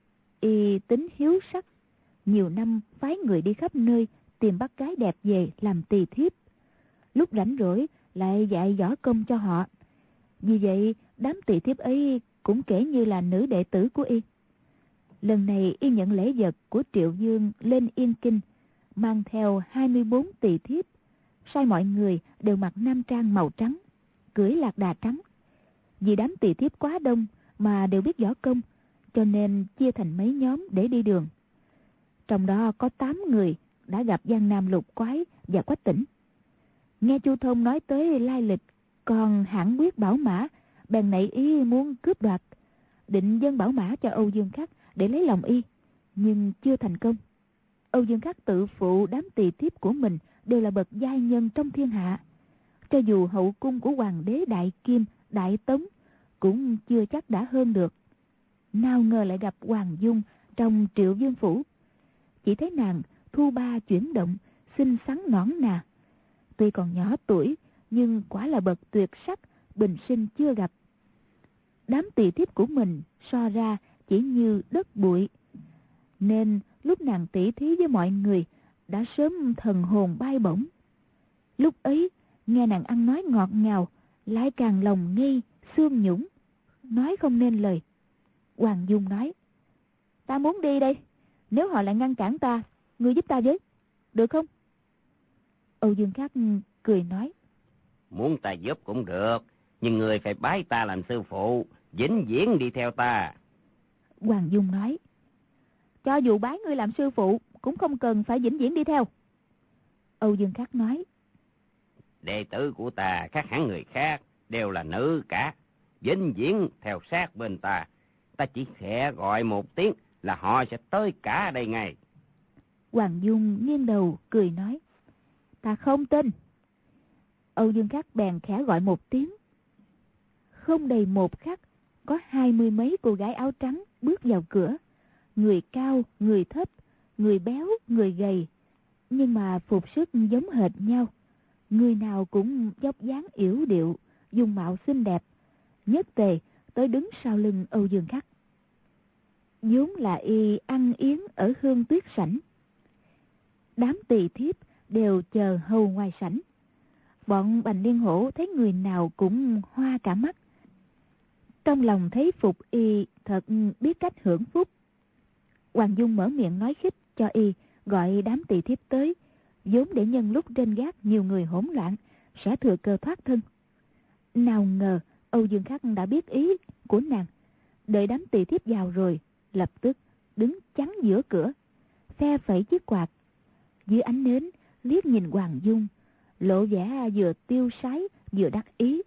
Y tính hiếu sắc, nhiều năm phái người đi khắp nơi tìm bắt gái đẹp về làm tỳ thiếp, lúc rảnh rỗi lại dạy võ công cho họ. Vì vậy đám tỳ thiếp ấy cũng kể như là nữ đệ tử của y. Lần này y nhận lễ vật của Triệu Dương lên Yên Kinh, mang theo 24 tỳ thiếp, sai mọi người đều mặc nam trang màu trắng, cưỡi lạc đà trắng. Vì đám tỳ thiếp quá đông mà đều biết võ công, cho nên chia thành mấy nhóm để đi đường. Trong đó có 8 người đã gặp Giang Nam Lục Quái và Quách Tỉnh. Nghe Chu Thông nói tới lai lịch còn hãng quyết bảo mã, bèn nảy ý muốn cướp đoạt, định dâng bảo mã cho Âu Dương Khắc để lấy lòng y, nhưng chưa thành công. Âu Dương Khắc tự phụ đám tỳ thiếp của mình đều là bậc giai nhân trong thiên hạ, cho dù hậu cung của hoàng đế Đại Kim, Đại Tống cũng chưa chắc đã hơn được. Nào ngờ lại gặp Hoàng Dung trong Triệu Dương phủ, chỉ thấy nàng thu ba chuyển động, xinh xắn nõn nà, tuy còn nhỏ tuổi nhưng quả là bậc tuyệt sắc, bình sinh chưa gặp. Đám tỳ thiếp của mình so ra chỉ như đất bụi, nên lúc nàng tỉ thí với mọi người đã sớm thần hồn bay bổng. Lúc ấy nghe nàng ăn nói ngọt ngào, lại càng lòng nghi xương nhũng, nói không nên lời. Hoàng Dung nói: "Ta muốn đi đây, nếu họ lại ngăn cản ta, ngươi giúp ta với, được không?" Âu Dương Khắc cười nói: Muốn ta giúp cũng được, nhưng người phải bái ta làm sư phụ, vĩnh viễn đi theo ta. Hoàng Dung nói: Cho dù bái ngươi làm sư phụ, cũng không cần phải vĩnh viễn đi theo. Âu Dương Khắc nói. Đệ tử của ta khác hẳn người khác, đều là nữ cả. Vĩnh viễn theo sát bên ta. Ta chỉ khẽ gọi một tiếng là họ sẽ tới cả đây ngay. Hoàng Dung nghiêng đầu cười nói. Ta không tin. Âu Dương Khắc bèn khẽ gọi một tiếng. Không đầy một khắc, có 20 mấy cô gái áo trắng bước vào cửa. Người cao, người thấp, người béo, người gầy. Nhưng mà phục sức giống hệt nhau. Người nào cũng dốc dáng yểu điệu, dung mạo xinh đẹp. Nhất tề tới đứng sau lưng Âu Dương Khắc. vốn là y ăn yến ở Hương Tuyết sảnh. Đám tỳ thiếp đều chờ hầu ngoài sảnh. Bọn Bành Liên Hổ thấy người nào cũng hoa cả mắt. Trong lòng thấy phục y thật biết cách hưởng phúc. Hoàng Dung mở miệng nói khích cho y gọi đám tỳ thiếp tới, vốn để nhân lúc trên gác nhiều người hỗn loạn sẽ thừa cơ thoát thân. Nào ngờ Âu Dương Khắc đã biết ý của nàng, đợi đám tỳ thiếp vào rồi, lập tức đứng chắn giữa cửa, phe phẩy chiếc quạt, dưới ánh nến liếc nhìn Hoàng Dung, lộ vẻ vừa tiêu sái vừa đắc ý.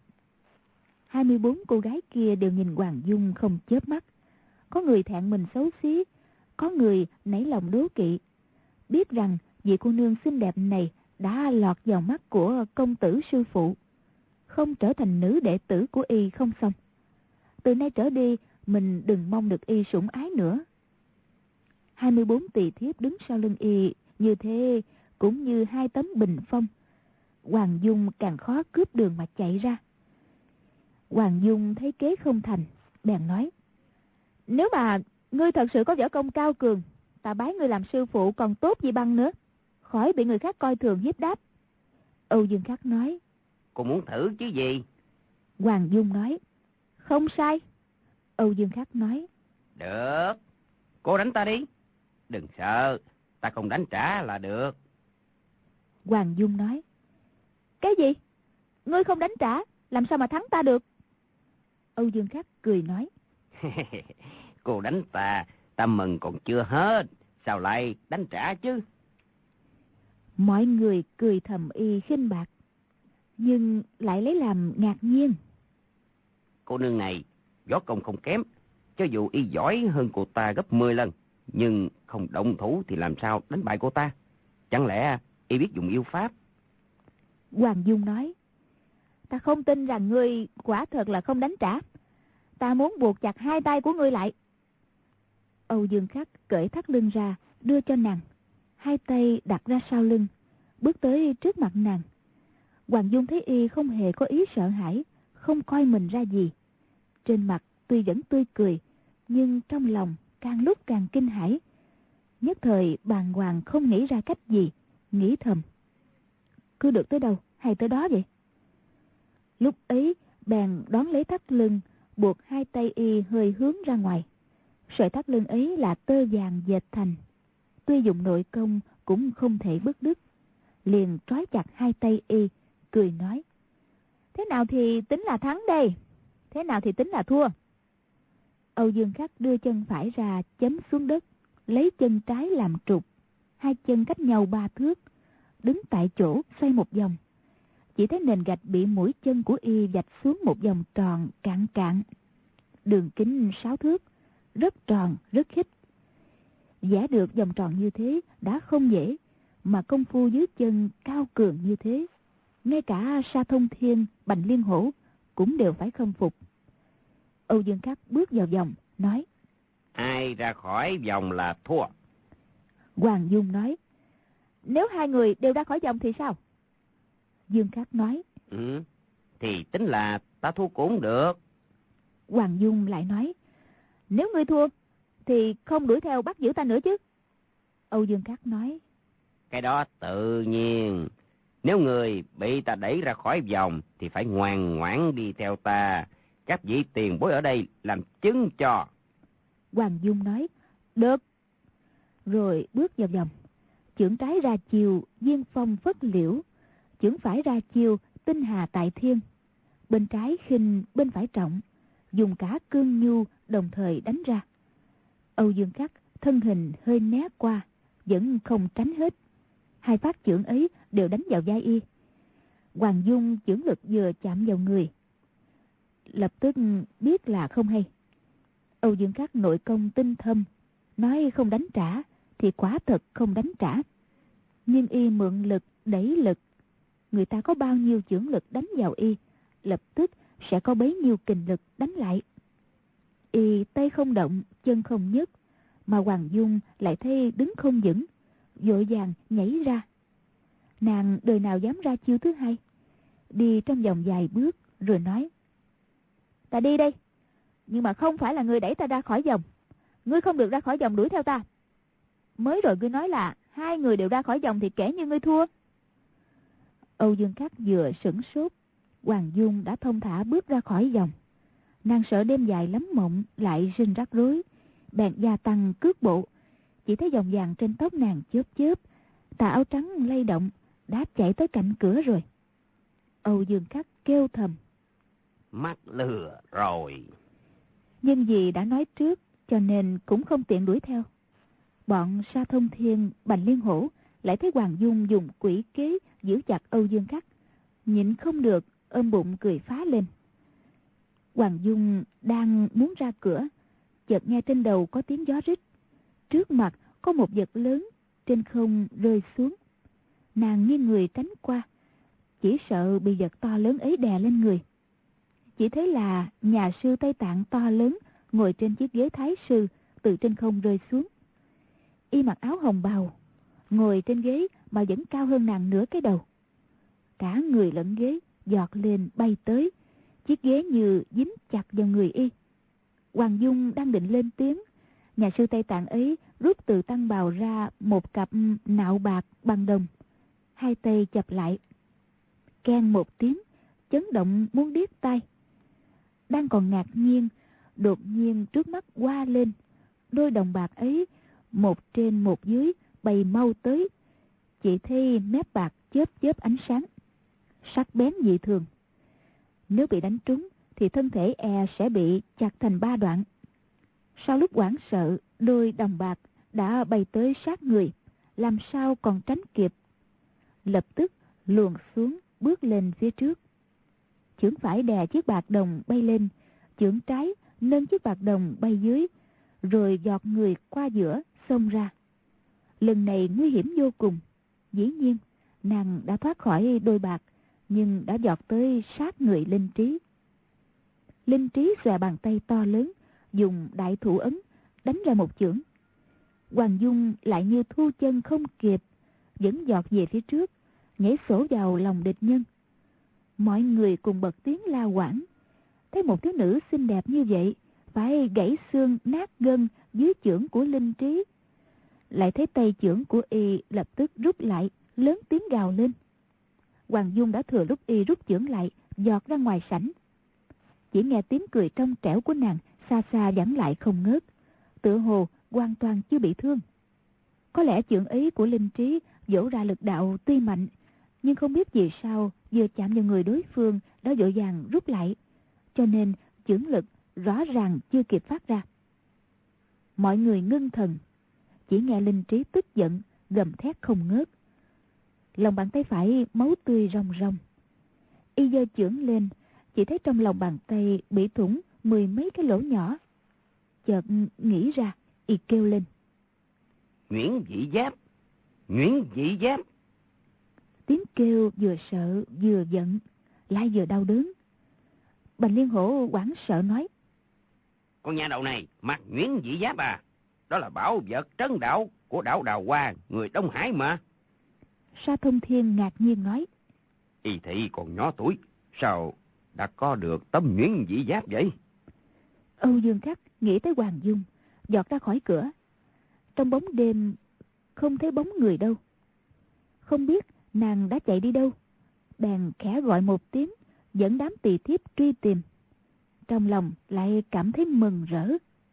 24 cô gái kia đều nhìn Hoàng Dung không chớp mắt, có người thẹn mình xấu xí, có người nảy lòng đố kỵ, biết rằng vị cô nương xinh đẹp này đã lọt vào mắt của công tử sư phụ, không trở thành nữ đệ tử của y không xong. Từ nay trở đi mình đừng mong được y sủng ái nữa. 24 tỳ thiếp đứng sau lưng y như thế cũng như hai tấm bình phong. Hoàng Dung càng khó cướp đường mà chạy ra. Hoàng Dung thấy kế không thành, bèn nói: nếu mà ngươi thật sự có võ công cao cường, ta bái ngươi làm sư phụ còn tốt gì bằng nữa, khỏi bị người khác coi thường hiếp đáp. Âu Dương Khắc nói: cô muốn thử chứ gì? Hoàng Dung nói: không sai. Âu Dương Khắc nói: được, cô đánh ta đi, đừng sợ, ta không đánh trả là được. Hoàng Dung nói: cái gì? Ngươi không đánh trả, làm sao mà thắng ta được? Âu Dương Khắc cười nói: cô đánh ta, ta mừng còn chưa hết, sao lại đánh trả chứ? Mọi người cười thầm y khinh bạc, nhưng lại lấy làm ngạc nhiên. Cô nương này võ công không kém, cho dù y giỏi hơn cô ta gấp 10 lần, nhưng không động thủ thì làm sao đánh bại cô ta? Chẳng lẽ y biết dùng yêu pháp? Hoàng Dung nói: ta không tin rằng ngươi quả thật là không đánh trả. Ta muốn buộc chặt hai tay của ngươi lại. Âu Dương Khắc cởi thắt lưng ra đưa cho nàng, hai tay đặt ra sau lưng, bước tới trước mặt nàng. Hoàng Dung thấy y không hề có ý sợ hãi, không coi mình ra gì. Trên mặt tuy vẫn tươi cười, nhưng trong lòng càng lúc càng kinh hãi. Nhất thời bàng hoàng không nghĩ ra cách gì, nghĩ thầm: cứ được tới đâu hay tới đó vậy. Lúc ấy bèn đón lấy thắt lưng, buộc hai tay y hơi hướng ra ngoài. Sợi thắt lưng ấy là tơ vàng dệt thành, tuy dùng nội công cũng không thể bứt đứt. Liền trói chặt hai tay y, cười nói: thế nào thì tính là thắng đây? Thế nào thì tính là thua? Âu Dương Khắc đưa chân phải ra chấm xuống đất, lấy chân trái làm trục, hai chân cách nhau 3 thước, đứng tại chỗ xoay một vòng. Chỉ thấy nền gạch bị mũi chân của y vạch xuống một vòng tròn cạn cạn, đường kính 6 thước, rất tròn rất khít. Vẽ được vòng tròn như thế đã không dễ, mà công phu dưới chân cao cường như thế, ngay cả Sa Thông Thiên, Bành Liên Hổ cũng đều phải khâm phục. Âu Dương Khắc bước vào vòng, nói: ai ra khỏi vòng là thua. Hoàng Dung nói: nếu hai người đều ra khỏi vòng thì sao? Dương Khắc nói: thì tính là ta thua cũng được. Hoàng Dung lại nói: nếu ngươi thua thì không đuổi theo bắt giữ ta nữa chứ? Âu Dương Khắc nói: cái đó tự nhiên, nếu người bị ta đẩy ra khỏi vòng thì phải ngoan ngoãn đi theo ta, các vị tiền bối ở đây làm chứng cho. Hoàng Dung nói: được. Rồi bước vào vòng, chưởng trái ra chiều diên phong phất liễu, chưởng phải ra chiều tinh hà tại thiên, bên trái khinh bên phải trọng, dùng cả cương nhu đồng thời đánh ra. Âu Dương Khắc thân hình hơi né qua, vẫn không tránh hết. Hai phát chưởng ấy đều đánh vào vai y. Hoàng Dung chưởng lực vừa chạm vào người, lập tức biết là không hay. Âu Dương Khắc nội công tinh thâm, nói không đánh trả thì quả thật không đánh trả. Nhưng y mượn lực đẩy lực, người ta có bao nhiêu chưởng lực đánh vào y, lập tức sẽ có bấy nhiêu kình lực đánh lại. Y tay không động, chân không nhấc, mà Hoàng Dung lại thấy đứng không vững, vội vàng nhảy ra. Nàng đời nào dám ra chiêu thứ hai, đi trong vòng vài bước rồi nói: "Ta đi đây, nhưng mà không phải là ngươi đẩy ta ra khỏi vòng. Ngươi không được ra khỏi vòng đuổi theo ta. Mới rồi ngươi nói là hai người đều ra khỏi vòng thì kể như ngươi thua." Âu Dương Khắc vừa sửng sốt, Hoàng Dung đã thông thả bước ra khỏi vòng. Nàng sợ đêm dài lắm mộng lại sinh rắc rối, bèn gia tăng cước bộ. Chỉ thấy vòng vàng trên tóc nàng chớp chớp, tà áo trắng lay động, đã chạy tới cạnh cửa rồi. Âu Dương Khắc kêu thầm: "Mắc lừa rồi." Nhưng vì đã nói trước cho nên cũng không tiện đuổi theo. Bọn Sa Thông Thiên, Bành Liên Hổ lại thấy Hoàng Dung dùng quỷ kế giữ chặt Âu Dương Khắc, nhịn không được ôm bụng cười phá lên. Hoàng Dung đang muốn ra cửa, chợt nghe trên đầu có tiếng gió rít, trước mặt có một vật lớn trên không rơi xuống. Nàng nghiêng người tránh qua, chỉ sợ bị vật to lớn ấy đè lên người. Chỉ thấy là nhà sư Tây Tạng to lớn ngồi trên chiếc ghế thái sư từ trên không rơi xuống. Y mặc áo hồng bào, ngồi trên ghế mà vẫn cao hơn nàng nửa cái đầu. Cả người lẫn ghế giọt lên bay tới, chiếc ghế như dính chặt vào người y. Hoàng Dung đang định lên tiếng, nhà sư Tây Tạng ấy rút từ tăng bào ra một cặp nạo bạc bằng đồng, hai tay chập lại, keng một tiếng, chấn động muốn điếc tai. Đang còn ngạc nhiên, đột nhiên trước mắt qua lên, đôi đồng bạc ấy một trên một dưới bay mau tới. Chỉ thấy mép bạc chớp chớp ánh sáng, sắc bén dị thường. Nếu bị đánh trúng thì thân thể sẽ bị chặt thành ba đoạn. Sau lúc hoảng sợ, đôi đồng bạc đã bay tới sát người, làm sao còn tránh kịp. Lập tức luồn xuống bước lên phía trước. Chưởng phải đè chiếc bạc đồng bay lên, chưởng trái nâng chiếc bạc đồng bay dưới, rồi giọt người qua giữa xông ra. Lần này nguy hiểm vô cùng. Dĩ nhiên nàng đã thoát khỏi đôi bạc, nhưng đã giọt tới sát người Linh Trí. Linh Trí xòe bàn tay to lớn, dùng đại thủ ấn đánh ra một chưởng. Hoàng Dung lại như thu chân không kịp, vẫn giọt về phía trước, nhảy sổ vào lòng địch nhân. Mọi người cùng bật tiếng la hoảng. Thấy một thiếu nữ xinh đẹp như vậy phải gãy xương nát gân dưới chưởng của Linh Trí. Lại thấy tay chưởng của y lập tức rút lại, lớn tiếng gào lên. Hoàng Dung đã thừa lúc y rút chưởng lại, giọt ra ngoài sảnh. Chỉ nghe tiếng cười trong trẻo của nàng xa xa vẳng lại không ngớt, tựa hồ hoàn toàn chưa bị thương. Có lẽ chưởng ấy của Linh Trí vỗ ra lực đạo tuy mạnh, nhưng không biết vì sao vừa chạm vào người đối phương đã vội vàng rút lại, cho nên chưởng lực rõ ràng chưa kịp phát ra. Mọi người ngưng thần, chỉ nghe Linh Trí tức giận gầm thét không ngớt. Lòng bàn tay phải máu tươi ròng ròng. Y giơ chưởng lên, chỉ thấy trong lòng bàn tay bị thủng mười mấy cái lỗ nhỏ. Chợt nghĩ ra, y kêu lên: "Nhuyễn dị giáp! Nhuyễn dị giáp!" Tiếng kêu vừa sợ vừa giận, lại vừa đau đớn. Bành Liên Hổ hoảng sợ nói: "Con nhà đầu này mặc nhuyễn dị giáp à? Đó là bảo vật trấn đạo của đảo Đào Hoa, người Đông Hải mà." Sa Thông Thiên ngạc nhiên nói: "Y thị còn nhỏ tuổi, sao đã có được tấm nhuyễn dị giáp vậy?" Âu Dương Khắc nghĩ tới Hoàng Dung, giọt ra khỏi cửa. Trong bóng đêm không thấy bóng người đâu, không biết nàng đã chạy đi đâu. Bèn khẽ gọi một tiếng, dẫn đám tỳ thiếp truy tìm. Trong lòng lại cảm thấy mừng rỡ.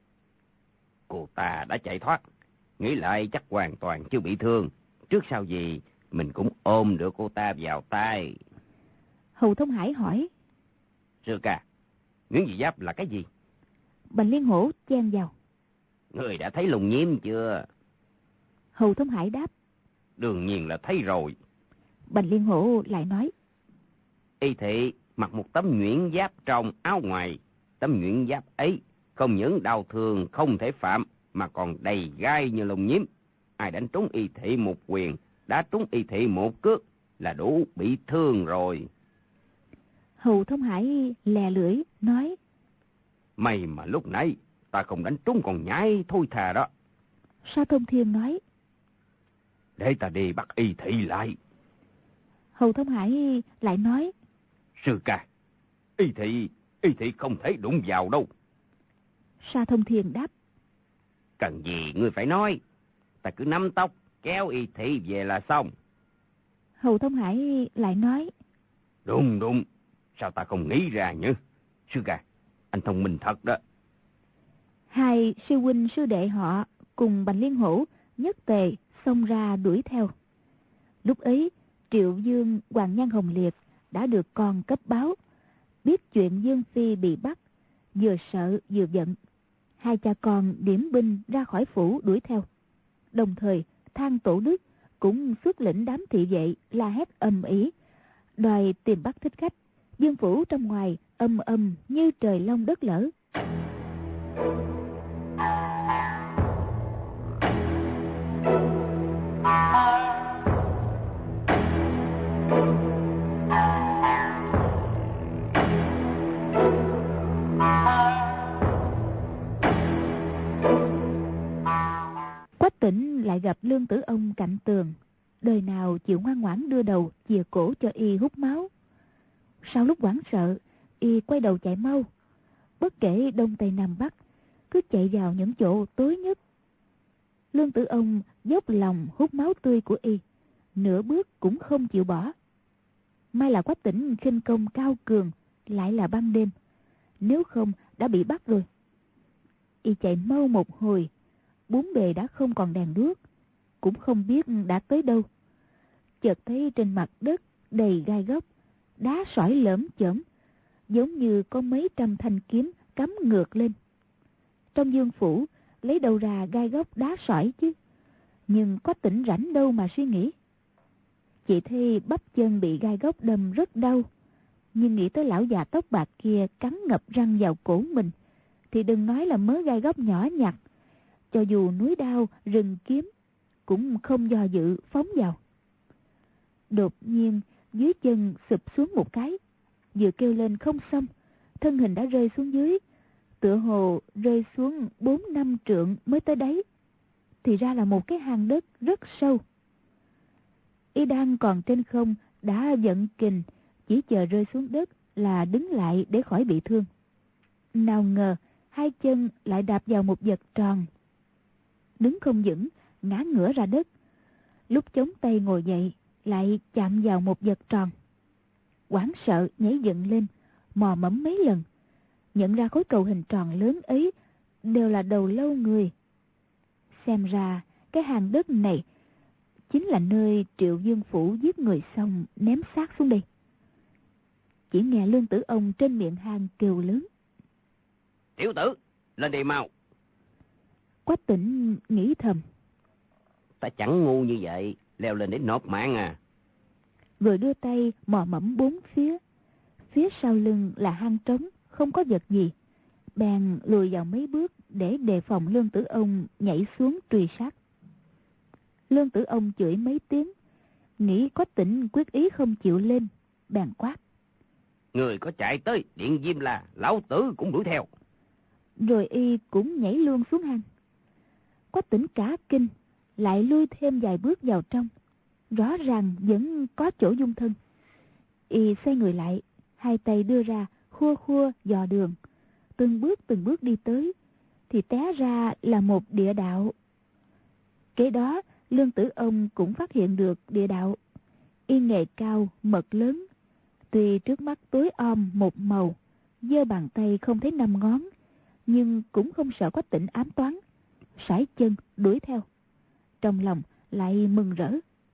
Cô ta đã chạy thoát, nghĩ lại chắc hoàn toàn chưa bị thương. Trước sau gì mình cũng ôm được cô ta vào tay. Hầu Thông Hải hỏi: "Sư ca, nhuyễn dị giáp là cái gì?" Bành Liên Hổ chen vào: Người đã thấy Lùng Nhiễm chưa? Hầu Thông Hải đáp. Đương nhiên là thấy rồi. Bành Liên Hổ lại nói. Y thị mặc một tấm nhuyễn giáp trong áo ngoài. Tấm nhuyễn giáp ấy không những đau thương không thể phạm, mà còn đầy gai như Lùng Nhiễm. Ai đánh trúng Y thị một quyền, đã trúng Y thị một cước là đủ bị thương rồi. Hầu Thông Hải lè lưỡi nói. May mà lúc nãy ta không đánh trúng con nhái thôi thà đó. Sa Thông Thiên nói. Để ta đi bắt Y thị lại. Hầu Thông Hải lại nói. Sư ca, Y thị không thể đụng vào đâu. Sa Thông Thiên đáp. Cần gì ngươi phải nói. Ta cứ nắm tóc kéo Y thị về là xong. Hầu Thông Hải lại nói. Đúng. Sao ta không nghĩ ra nhỉ? Sư ca, anh thông minh thật đó. Hai sư huynh sư đệ họ cùng Bành Liên Hổ nhất tề xông ra đuổi theo. Lúc ấy Triệu Dương Hoàng Nhan Hồng Liệt đã được con cấp báo, biết chuyện Dương Phi bị bắt, vừa sợ vừa giận. Hai cha con điểm binh ra khỏi phủ đuổi theo. Đồng thời Thang Tổ Đức cũng xuất lĩnh đám thị vệ la hét ầm ĩ, đòi tìm bắt thích khách. Dương phủ trong ngoài ầm như trời long đất lở. Quách Tĩnh lại gặp Lương Tử Ông cạnh tường, đời nào chịu ngoan ngoãn đưa đầu chìa cổ cho y hút máu. Sau lúc hoảng sợ, y quay đầu chạy mau, bất kể đông tây nam bắc, cứ chạy vào những chỗ tối nhất. Lương Tử Ông dốc lòng hút máu tươi của y, nửa bước cũng không chịu bỏ. May là Quách Tĩnh khinh công cao cường, lại là ban đêm, nếu không đã bị bắt rồi. Y chạy mau một hồi, bốn bề đã không còn đèn đuốc, cũng không biết đã tới đâu. Chợt thấy trên mặt đất đầy gai góc, đá sỏi lởm chởm, giống như có mấy trăm thanh kiếm cắm ngược lên. Trong Dương phủ lấy đâu ra gai góc đá sỏi chứ? Nhưng Quách Tĩnh rảnh đâu mà suy nghĩ. Chị thấy bắp chân bị gai góc đâm rất đau, nhưng nghĩ tới lão già tóc bạc kia cắn ngập răng vào cổ mình, thì đừng nói là mớ gai góc nhỏ nhặt, cho dù núi đao rừng kiếm cũng không do dự phóng vào. Đột nhiên dưới chân sụp xuống một cái, vừa kêu lên không xong, thân hình đã rơi xuống dưới, tựa hồ rơi xuống 4-5 trượng mới tới đáy. Thì ra là một cái hang đất rất sâu. Y đang còn trên không đã giận kình, chỉ chờ rơi xuống đất là đứng lại để khỏi bị thương. Nào ngờ hai chân lại đạp vào một vật tròn, đứng không vững, ngã ngửa ra đất. Lúc chống tay ngồi dậy lại chạm vào một vật tròn. Hoảng sợ nhảy dựng lên, mò mẫm mấy lần, nhận ra khối cầu hình tròn lớn ấy đều là đầu lâu người. Xem ra cái hang đất này chính là nơi Triệu Dương phủ giết người xong ném xác xuống đây. Chỉ nghe Lương Tử Ông trên miệng hang kêu lớn. Tiểu tử, lên đi mau. Quách Tĩnh nghĩ thầm. Ta chẳng ngu như vậy, leo lên để nộp mạng à. Rồi đưa tay mò mẫm bốn phía. Phía sau lưng là hang trống, không có vật gì. Bèn lùi vào mấy bước để đề phòng Lương Tử Ông nhảy xuống truy sát. Lương Tử Ông chửi mấy tiếng, nghĩ Quách Tĩnh quyết ý không chịu lên, bèn quát. Người có chạy tới điện Diêm là lão tử cũng đuổi theo. Rồi y cũng nhảy luôn xuống hang. Quách Tĩnh cả kinh, lại lui thêm vài bước vào trong. Rõ ràng vẫn có chỗ dung thân. Y xoay người lại, hai tay đưa ra khua khua dò đường, từng bước đi tới, thì té ra là một địa đạo. Kế đó Lương Tử Ông cũng phát hiện được địa đạo. Y nghề cao mật lớn, tuy trước mắt tối om một màu, giơ bàn tay không thấy 5 ngón, nhưng cũng không sợ Quách Tĩnh ám toán, sải chân đuổi theo. Trong lòng lại mừng rỡ.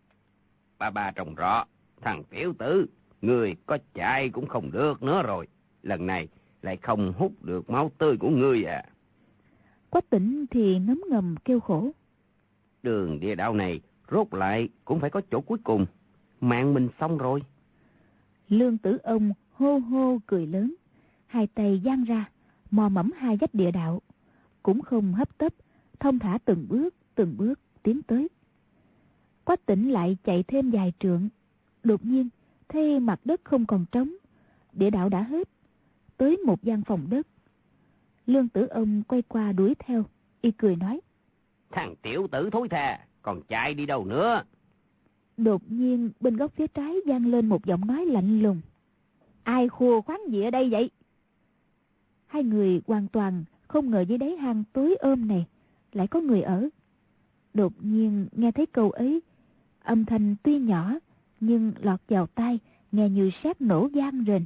Ba trồng rõ, thằng tiểu tử, người có chạy cũng không được nữa rồi. Lần này lại không hút được máu tươi của ngươi à. Quách Tỉnh thì ngấm ngầm kêu khổ. Đường địa đạo này rốt lại cũng phải có chỗ cuối cùng. Mạng mình xong rồi. Lương Tử Ông hô hô cười lớn, hai tay giang ra, mò mẫm hai vách địa đạo, cũng không hấp tấp, thông thả từng bước tiến tới. Quách Tỉnh lại chạy thêm vài trượng, đột nhiên thấy mặt đất không còn trống, địa đạo đã hết, tới một gian phòng đất. Lương Tử Ông quay qua đuổi theo, y cười nói: Thằng tiểu tử thối tha, còn chạy đi đâu nữa? Đột nhiên bên góc phía trái vang lên một giọng nói lạnh lùng: Ai khua khoáng gì ở đây vậy? Hai người hoàn toàn không ngờ dưới đáy hang tối ôm này lại có người ở. Đột nhiên nghe thấy câu ấy, âm thanh tuy nhỏ nhưng lọt vào tai, nghe như sét nổ vang rền.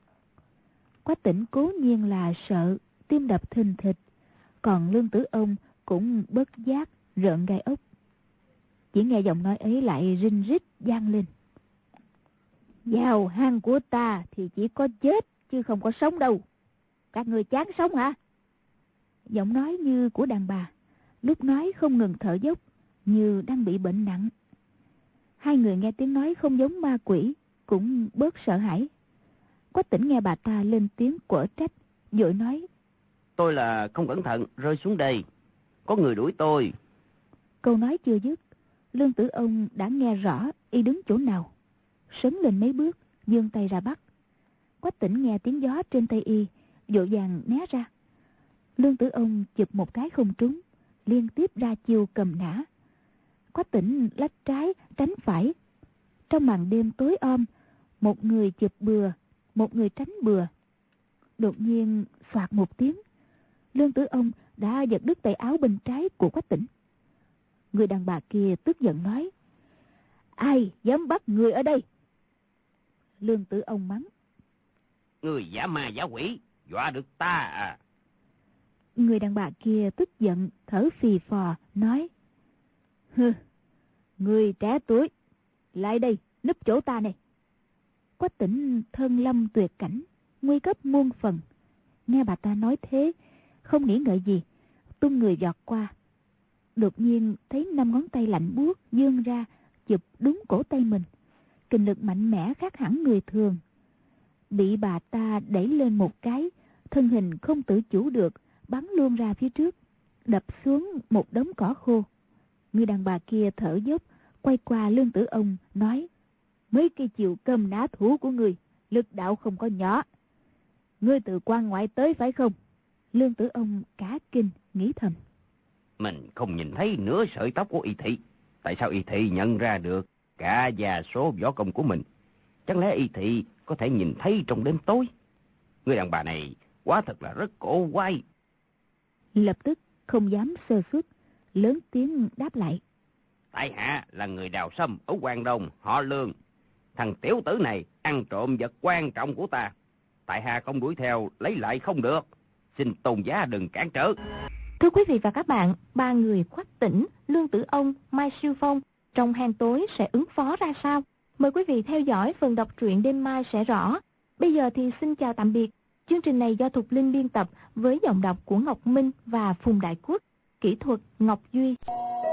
Quách Tỉnh cố nhiên là sợ, tim đập thình thịch, còn Lương Tử Ông cũng bất giác rợn gai ốc. Chỉ nghe giọng nói ấy lại rinh rít vang lên: Vào hang của ta thì chỉ có chết chứ không có sống đâu. Các người chán sống hả? Giọng nói như của đàn bà, lúc nói không ngừng thở dốc, như đang bị bệnh nặng. Hai người nghe tiếng nói không giống ma quỷ, cũng bớt sợ hãi. Quách Tỉnh nghe bà ta lên tiếng quở trách, vội nói: Tôi là không cẩn thận rơi xuống đây, có người đuổi tôi. Câu nói chưa dứt, Lương Tử Ông đã nghe rõ y đứng chỗ nào, sấn lên mấy bước, giương tay ra bắt. Quách Tỉnh nghe tiếng gió trên tay y, vội vàng né ra. Lương Tử Ông chụp một cái không trúng, liên tiếp ra chiêu cầm nã. Quách Tỉnh lách trái tránh phải. Trong màn đêm tối om, một người chụp bừa, một người tránh bừa. Đột nhiên xoạt một tiếng, Lương Tử Ông đã giật đứt tay áo bên trái của Quách Tỉnh. Người đàn bà kia tức giận nói: Ai dám bắt người ở đây? Lương Tử Ông mắng: Người giả ma giả quỷ, dọa được ta à? Người đàn bà kia tức giận thở phì phò nói: Hừ, người trẻ tuổi, lại đây núp chỗ ta này. Quách Tỉnh thân lâm tuyệt cảnh, nguy cấp muôn phần. Nghe bà ta nói thế, không nghĩ ngợi gì, tung người vọt qua. Đột nhiên thấy 5 ngón tay lạnh buốt vươn ra, chụp đúng cổ tay mình. Kình lực mạnh mẽ khác hẳn người thường. Bị bà ta đẩy lên một cái, thân hình không tự chủ được, bắn luôn ra phía trước, đập xuống một đống cỏ khô. Người đàn bà kia thở dốc, quay qua Lương Tử Ông nói: Mấy cây chiều cầm nã thủ của người, lực đạo không có nhỏ. Ngươi từ quan ngoại tới phải không? Lương Tử Ông cả kinh, nghĩ thầm: Mình không nhìn thấy nửa sợi tóc của y thị. Tại sao y thị nhận ra được cả và số võ công của mình? Chẳng lẽ y thị có thể nhìn thấy trong đêm tối? Người đàn bà này quá thật là rất cổ quái. Lập tức không dám sơ suất, lớn tiếng đáp lại: Tại hạ là người Đào Sâm ở Quang Đông, họ Lương. Thằng tiểu tử này ăn trộm vật quan trọng của ta. Tại hạ không đuổi theo, lấy lại không được. Xin tôn giá đừng cản trở. Thưa quý vị và các bạn, 3 người Quách Tỉnh, Lương Tử Ông, Mai Siêu Phong trong hang tối sẽ ứng phó ra sao? Mời quý vị theo dõi phần đọc truyện đêm mai sẽ rõ. Bây giờ thì xin chào tạm biệt. Chương trình này do Thục Linh biên tập với giọng đọc của Ngọc Minh và Phùng Đại Quốc, kỹ thuật Ngọc Duy.